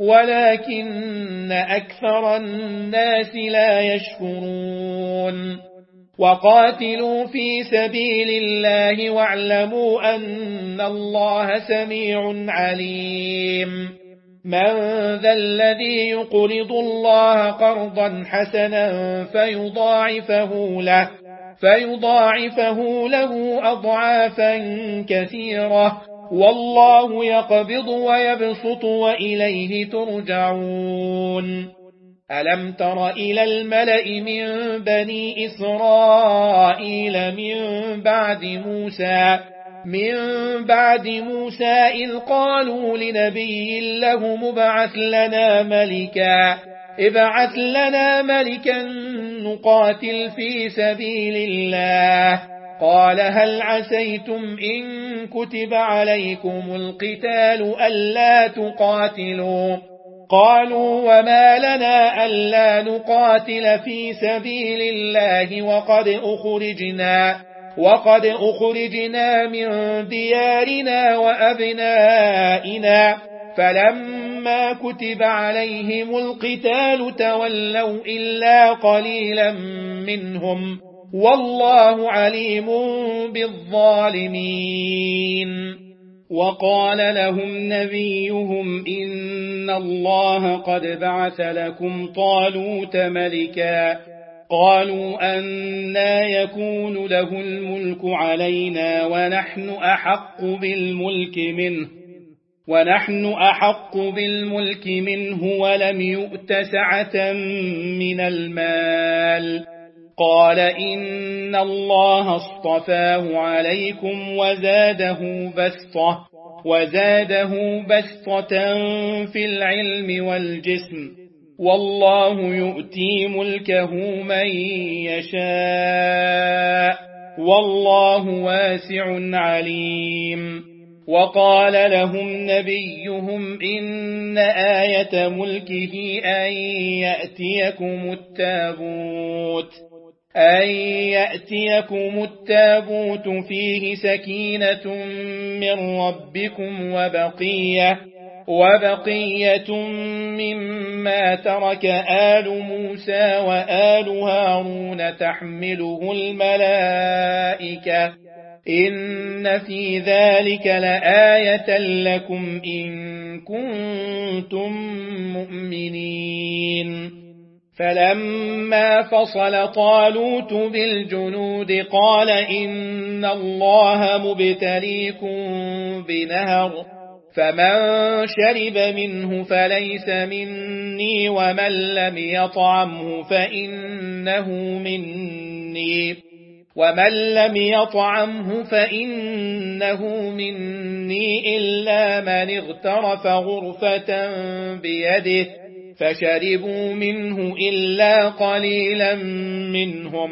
ولكن أكثر الناس لا يشكرون. وقاتلوا في سبيل الله واعلموا أن الله سميع عليم. من ذا الذي يقرض الله قرضا حسنا فيضاعفه له فيضاعفه له أضعافا كثيرة والله يقبض ويبسط وإليه ترجعون ألم تر إلى الملأ من بني إسرائيل من بعد موسى من بعد موسى إذ قالوا لنبي له مبعث لنا ملكا ابعث لنا ملكا نقاتل في سبيل الله قال هل عسيتم إن كتب عليكم القتال ألا تقاتلوا قالوا وما لنا ألا نقاتل في سبيل الله وقد أخرجنا وقد أخرجنا من ديارنا وأبنائنا فلما كتب عليهم القتال تولوا إلا قليلا منهم والله عليم بالظالمين وقال لهم نبيهم إن الله قد بعث لكم طالوت ملكا قالوا أنى يكون له الملك علينا ونحن أحق بالملك منه ونحن أحق بالملك منه ولم يؤت سعة من المال قال إن الله اصطفاه عليكم وزاده بسطة وزاده بسطة في العلم والجسم والله يؤتي ملكه من يشاء والله واسع عليم وقال لهم نبيهم إن آية ملكه أن يأتيكم التابوت أن يأتيكم التابوت فيه سكينة من ربكم وبقية وبقية مما ترك آل موسى وآل هارون تحمله الملائكة إن في ذلك لآية لكم إن كنتم مؤمنين فلما فصل طالوت بالجنود قال إن الله مبتليكم بنهر فمن شرب منه فليس مني ومن لم يطعمه فإنه مني ومن لم يطعمه فإنه مني إلا من اغترف غرفة بيده فشربوا منه إلا قليلا منهم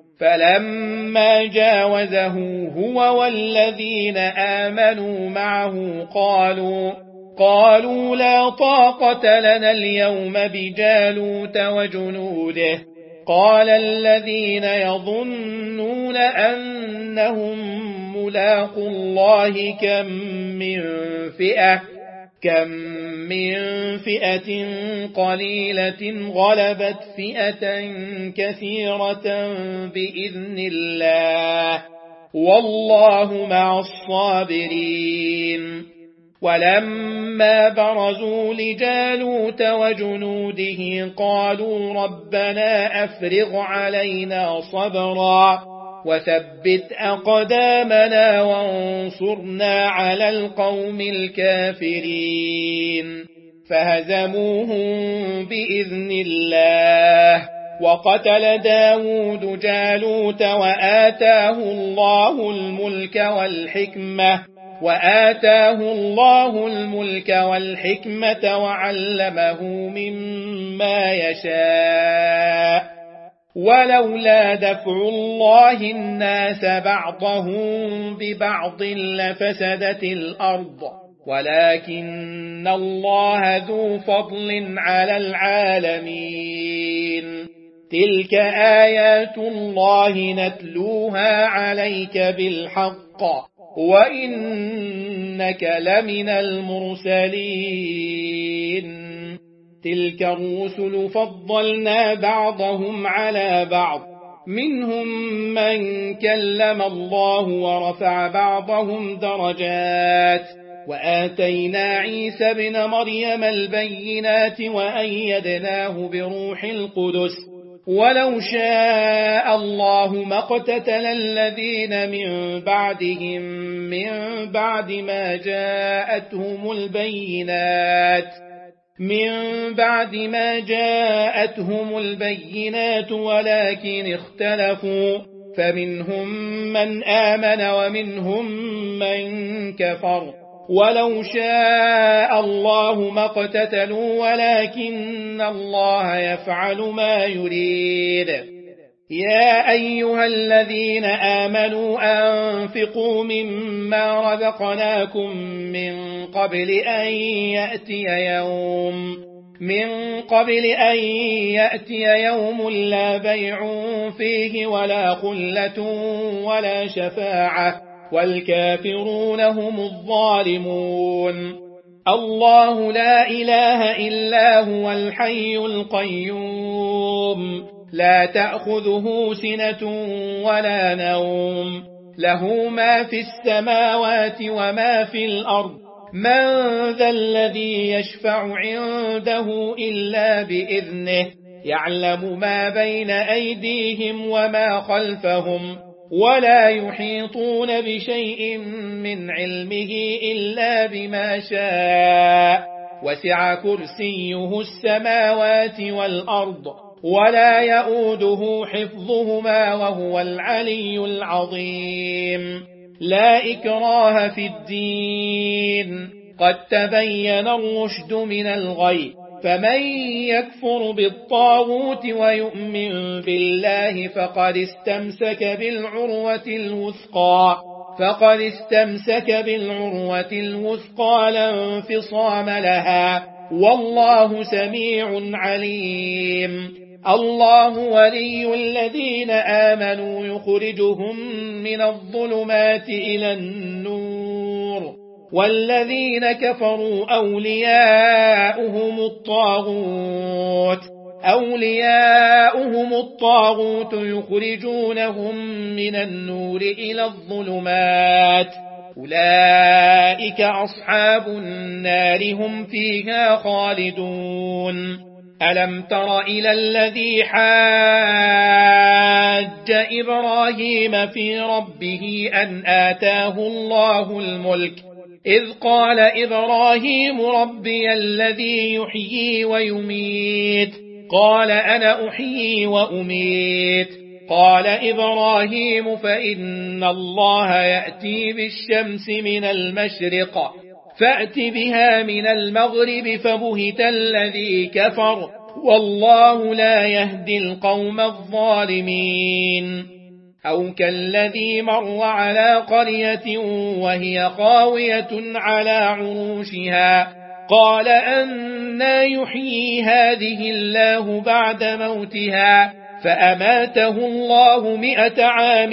فلما جاوزه هو والذين آمنوا معه قالوا قالوا لا طاقة لنا اليوم بجالوت وجنوده قال الذين يظنون أنهم ملاقوا الله كم من فئة كم من فئة قليلة غلبت فئة كثيرة بإذن الله والله مع الصابرين ولما برزوا لجالوت وجنوده قالوا ربنا أفرغ علينا صبرا وثبت أقدامنا وانصرنا على القوم الكافرين فهزموهم بإذن الله وقتل داود جالوت وآتاه الله الملك والحكمة وآتاه الله الملك والحكمة وعلمه مما يشاء ولولا دفع الله الناس بعضهم ببعض لفسدت الأرض ولكن الله ذو فضل على العالمين تلك آيات الله نتلوها عليك بالحق وإنك لمن المرسلين تلك الرسل فضلنا بعضهم على بعض منهم من كلم الله ورفع بعضهم درجات وآتينا عيسى ابن مريم البينات وأيدناه بروح القدس ولو شاء الله ما اقتتل الذين من بعدهم من بعد ما جاءتهم البينات من بعد ما جاءتهم البينات ولكن اختلفوا فمنهم من آمن ومنهم من كفر ولو شاء الله ما اقتتلوا ولكن الله يفعل ما يريد. يا أيها الذين آمنوا أنفقوا مما رزقناكم من قبل أن يأتي يوم من قبل أن يأتي يوم لا بيع فيه ولا خلة ولا شفاعة والكافرون هم الظالمون. الله لا إله إلا هو الحي القيوم لا تأخذه سنة ولا نوم له ما في السماوات وما في الأرض من ذا الذي يشفع عنده إلا بإذنه يعلم ما بين أيديهم وما خلفهم ولا يحيطون بشيء من علمه إلا بما شاء وسع كرسيه السماوات والأرض ولا يؤوده حفظهما وهو العلي العظيم. لا إكراه في الدين قد تبين الرشد من الغي فمن يكفر بالطاغوت ويؤمن بالله فقد استمسك بالعروة الوثقى فقد استمسك بالعروة الوثقى لا انفصام لها والله سميع عليم. الله ولي الذين آمنوا يخرجهم من الظلمات إلى النور والذين كفروا أولياؤهم الطاغوت أولياؤهم الطاغوت يخرجونهم من النور إلى الظلمات أولئك أصحاب النار هم فيها خالدون. ألم تر إلى الذي حاج إبراهيم في ربه أن آتاه الله الملك إذ قال إبراهيم ربي الذي يحيي ويميت قال أنا أحيي وأميت قال إبراهيم فإن الله يأتي بالشمس من المشرق فأت بها من المغرب فبهت الذي كفر والله لا يهدي القوم الظالمين. أو كالذي مر على قرية وهي خاوية على عروشها قال أنى يحيي هذه الله بعد موتها فأماته الله مئة عام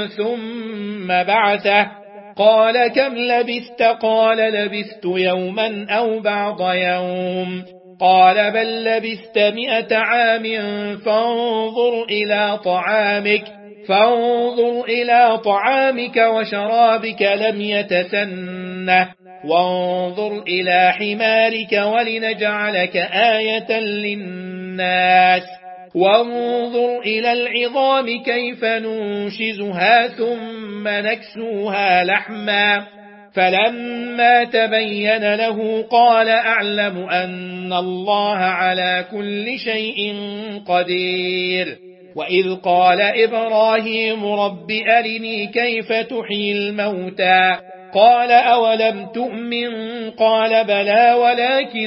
ثم بعثه قال كم لبثت قال لبثت يوما أو بعض يوم قال بل لبثت مئة عام فانظر إلى طعامك فانظر إلى طعامك وشرابك لم يتسنه وانظر إلى حمارك ولنجعلك آية للناس وانظر إلى العظام كيف ننشزها ثم نكسوها لحما فلما تبين له قال أعلم أن الله على كل شيء قدير. وإذ قال إبراهيم رب أرني كيف تحيي الموتى قال أولم تؤمن قال بلى ولكن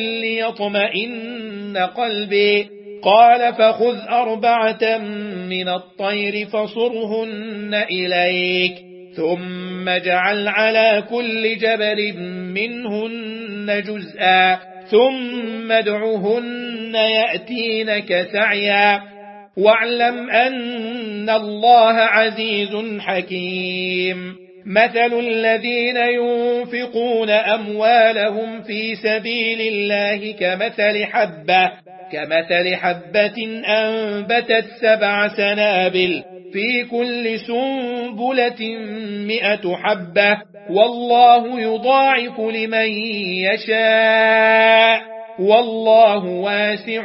ليطمئن قلبي قال فخذ أربعة من الطير فصرهن إليك ثم اجعل على كل جبل منهن جزءا ثم ادعهن يأتينك سعيا واعلم أن الله عزيز حكيم. مثل الذين ينفقون أموالهم في سبيل الله كمثل حبة كمثل حبة أنبتت سبع سنابل في كل سنبلة مئة حبة والله يضاعف لمن يشاء والله واسع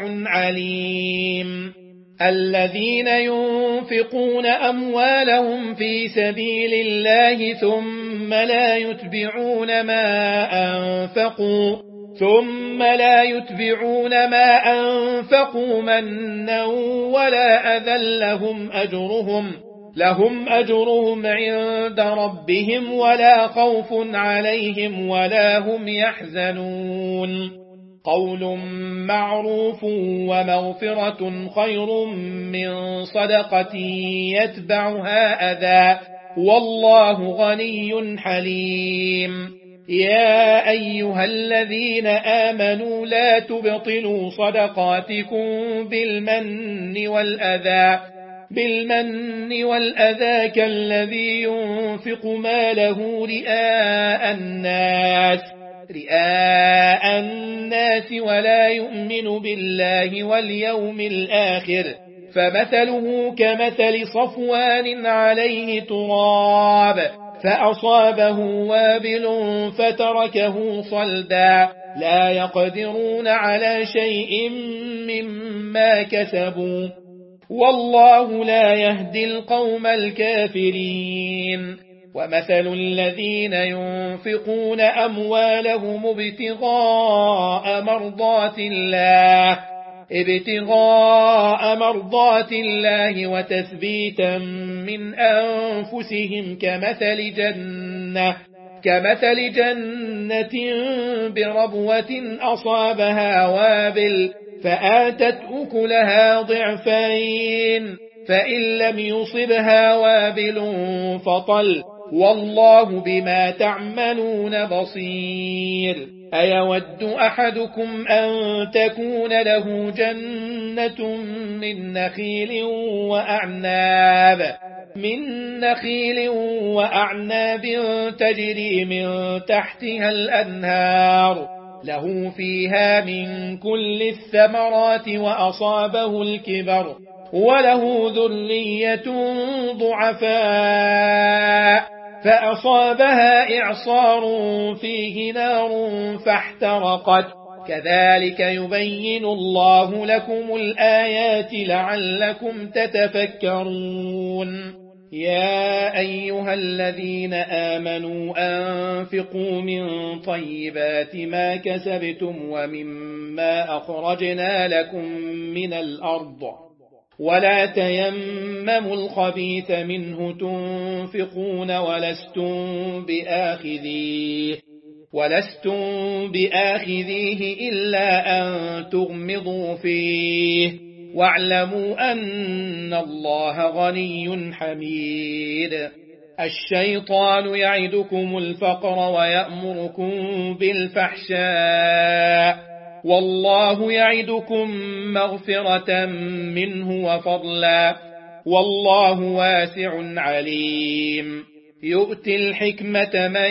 عليم. الذين ينفقون أموالهم في سبيل الله ثم لا يتبعون ما أنفقوا ثم لا يتبعون ما أنفقوا منا ولا أذى لهم أجرهم لهم أجرهم عند ربهم ولا خوف عليهم ولا هم يحزنون. قول معروف ومغفرة خير من صدقة يتبعها أذى والله غني حليم. يا أيها الذين آمنوا لا تبطلوا صدقاتكم بالمن والأذى بالمن والأذى كالذي ينفق ماله رئاء الناس رئاء الناس ولا يؤمن بالله واليوم الآخر فمثله كمثل صفوان عليه تراب فأصابه وابل فتركه صلدا لا يقدرون على شيء مما كسبوا والله لا يهدي القوم الكافرين. ومثل الذين ينفقون أموالهم ابتغاء مرضات الله ابتغاء مرضات الله وتثبيتا من أنفسهم كمثل جنة كمثل جنة بربوة أصابها وابل فآتت أكلها ضعفين فإن لم يصبها وابل فطل والله بما تعملون بصير. أيود أحدكم أن تكون له جنة من نخيل وأعناب من نخيل وأعناب تجري من تحتها الأنهار له فيها من كل الثمرات وأصابه الكبر وله ذرية ضعفاء فأصابها إعصار فيه نار فاحترقت كذلك يبين الله لكم الآيات لعلكم تتفكرون. يا أيها الذين آمنوا أنفقوا من طيبات ما كسبتم ومما أخرجنا لكم من الأرض ولا تيمموا الخبيث منه تنفقون ولستم بآخذيه ولستم بآخذيه إلا أن تغمضوا فيه واعلموا أن الله غني حميد. الشيطان يعدكم الفقر ويأمركم بالفحشاء والله يعدكم مغفرة منه وفضلا والله واسع عليم. يؤتي الحكمة من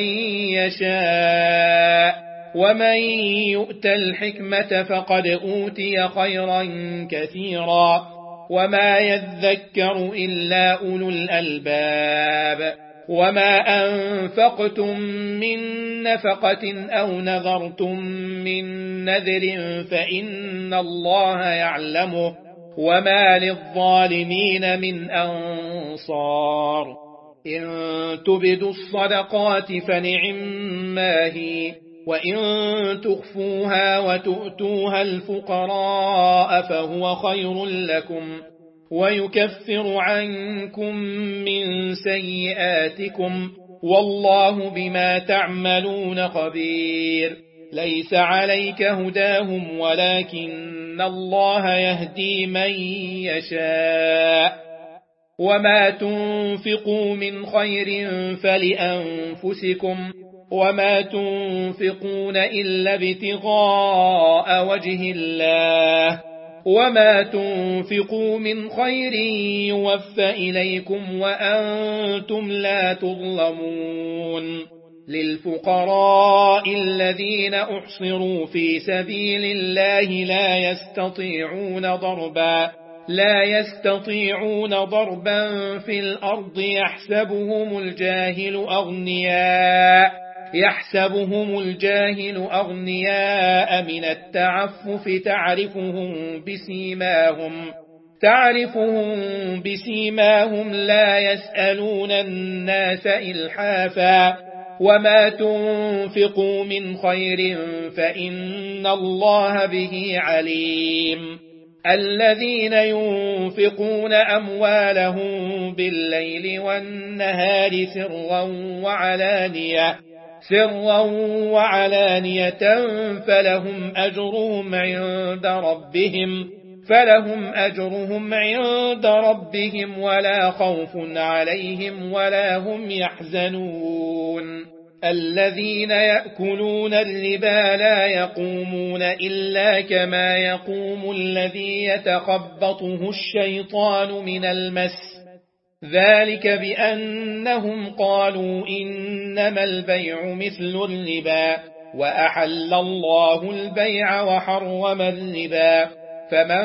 يشاء ومن يؤت الحكمة فقد أوتي خيرا كثيرا وما يذكر إلا أولو الألباب. وما أنفقتم من نفقة أو نذرتم من نذر فإن الله يعلمه وما للظالمين من أنصار. إن تبدوا الصدقات فنعما هي وإن تخفوها وتؤتوها الفقراء فهو خير لكم ويكفر عنكم من سيئاتكم والله بما تعملون خبير. ليس عليك هداهم ولكن الله يهدي من يشاء وما تنفقوا من خير فلأنفسكم وما تنفقون إلا ابتغاء وجه الله وما تنفقوا من خير يوفى إليكم وأنتم لا تظلمون. للفقراء الذين أحصروا في سبيل الله لا يستطيعون ضربا لا يستطيعون ضربا في الأرض يحسبهم الجاهل أغنياء يحسبهم الجاهل أغنياء من التعفف تعرفهم بسيماهم تعرفهم بسيماهم لا يسألون الناس إلحافا وما تنفقوا من خير فإن الله به عليم الذين ينفقون أموالهم بالليل والنهار سرا وعلانية سرا وعلانية فلهم أجرهم عند ربهم فلهم أجرهم عند ربهم ولا خوف عليهم ولا هم يحزنون الذين يأكلون الربا لا يقومون إلا كما يقوم الذي يتخبطه الشيطان من المس ذلك بأنهم قالوا إنما البيع مثل الربا وأحل الله البيع وحرم الربا فمن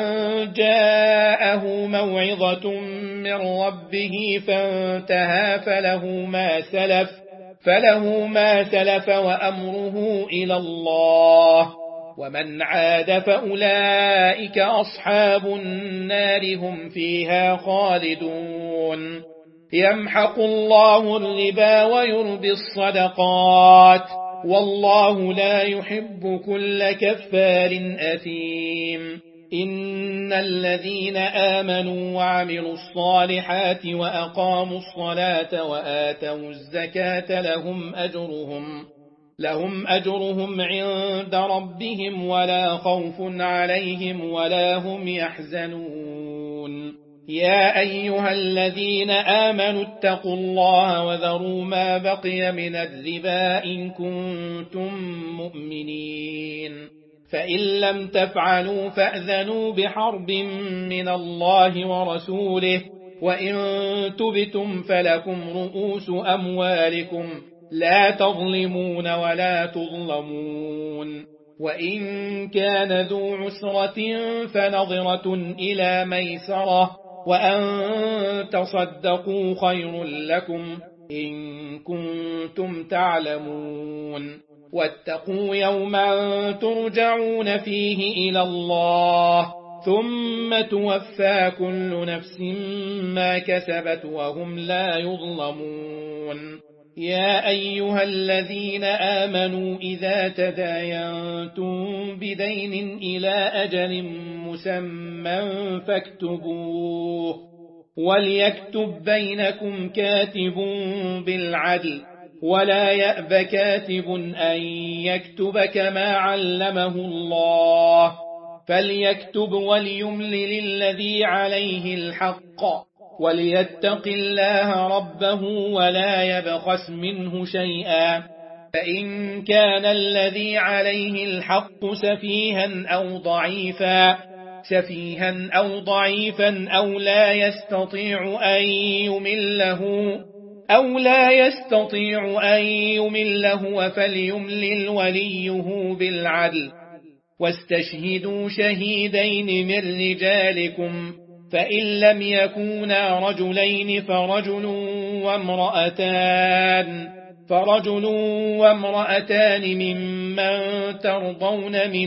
جاءه موعظة من ربه فانتهى فله ما سلف فله ما سلف وأمره إلى الله ومن عاد فأولئك أصحاب النار هم فيها خالدون يمحق الله الربا ويربي الصدقات والله لا يحب كل كفار أثيم إن الذين آمنوا وعملوا الصالحات وأقاموا الصلاة وآتوا الزكاة لهم أجرهم لهم أجرهم عند ربهم ولا خوف عليهم ولا هم يحزنون يا أيها الذين آمنوا اتقوا الله وذروا ما بقي من الربا إن كنتم مؤمنين فإن لم تفعلوا فأذنوا بحرب من الله ورسوله وإن تبتم فلكم رؤوس أموالكم لا تظلمون ولا تظلمون وإن كان ذو عسرة فنظرة إلى ميسرة وأن تصدقوا خير لكم إن كنتم تعلمون واتقوا يوما ترجعون فيه إلى الله ثم توفى كل نفس ما كسبت وهم لا يظلمون يا أيها الذين آمنوا إذا تداينتم بدين إلى أجل مسمى فاكتبوه وليكتب بينكم كاتب بالعدل ولا يأب كاتب أن يكتب كما علمه الله فليكتب وليملل الذي عليه الحق وليتق الله ربه ولا يبخس منه شيئا فإن كان الذي عليه الحق سفيها أو ضعيفا سفيها أو ضعيفا أو لا يستطيع أن يمله أو لا يستطيع أن يمله فليملل وليه بالعدل واستشهدوا شهيدين من رجالكم فإن لم يكونا رجلين فرجل وامرأتان فرجل وامرأتان ممن ترضون من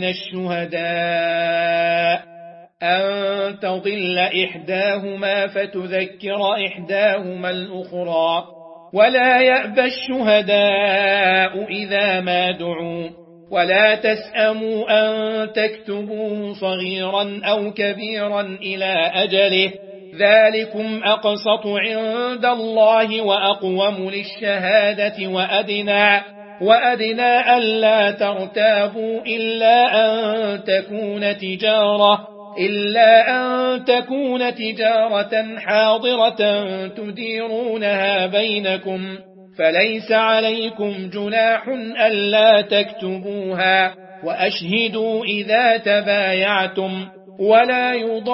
الشهداء أن تضل إحداهما فتذكر إحداهما الأخرى ولا يأبى الشهداء إذا ما دعوا ولا تسأموا أن تكتبوه صغيرا أو كبيرا إلى أجله ذلكم أقسط عند الله وأقوم للشهادة وأدنى وأدنى ألا ترتابوا إلا أن تكون تجارة إلا أن تكون تجارة حاضرة تديرونها بينكم فليس عليكم جناح ألا تكتبوها وأشهدوا إذا تبايعتم ولا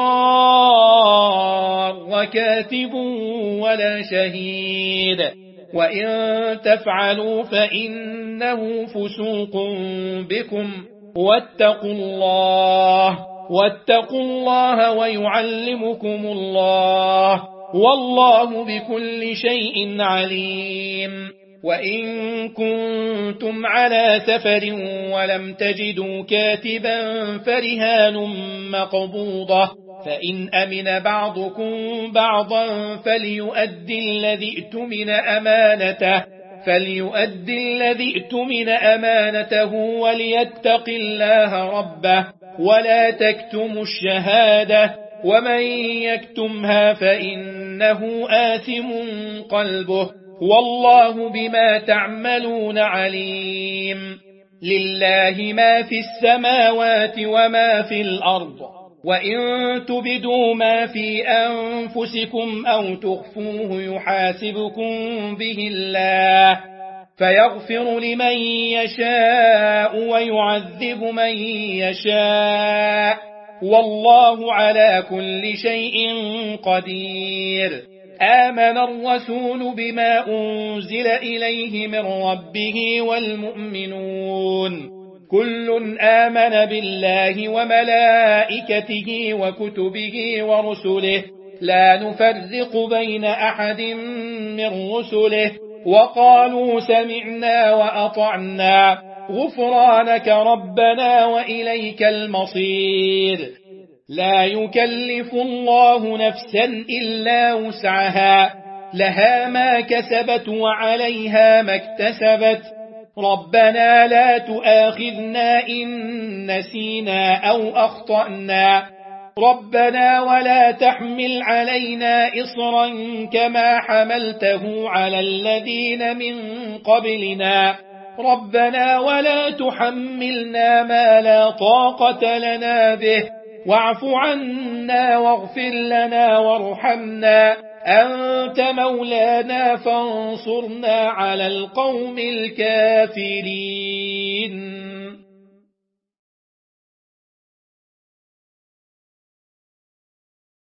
يضار كاتب ولا شهيد وإن تفعلوا فإنه فسوق بكم واتقوا الله واتقوا الله ويعلمكم الله والله بكل شيء عليم. وإن كنتم على سفر ولم تجدوا كاتبا فرهان مقبوضة، فإن أمن بعضكم بعضا فليؤدي الذي ائتمن أمانته فليؤدي الذي ائتمن أمانته وليتق الله ربه ولا تكتموا الشهادة ومن يكتمها فإنه آثم قلبه والله بما تعملون عليم. لله ما في السماوات وما في الأرض، وإن تبدوا ما في أنفسكم أو تخفوه يحاسبكم به الله فيغفر لمن يشاء ويعذب من يشاء والله على كل شيء قدير. آمن الرسول بما أنزل إليه من ربه والمؤمنون كل آمن بالله وملائكته وكتبه ورسله لا نفرق بين أحد من رسله وقالوا سمعنا وأطعنا غفرانك ربنا وإليك المصير. لا يكلف الله نفسا إلا وسعها لها ما كسبت وعليها ما اكتسبت ربنا لا تؤاخذنا إن نسينا أو أخطأنا ربنا ولا تحمل علينا إصرا كما حملته على الذين من قبلنا ربنا ولا تحملنا ما لا طاقة لنا به واعف عنا واغفر لنا وارحمنا أنت مولانا فانصرنا على القوم الكافرين.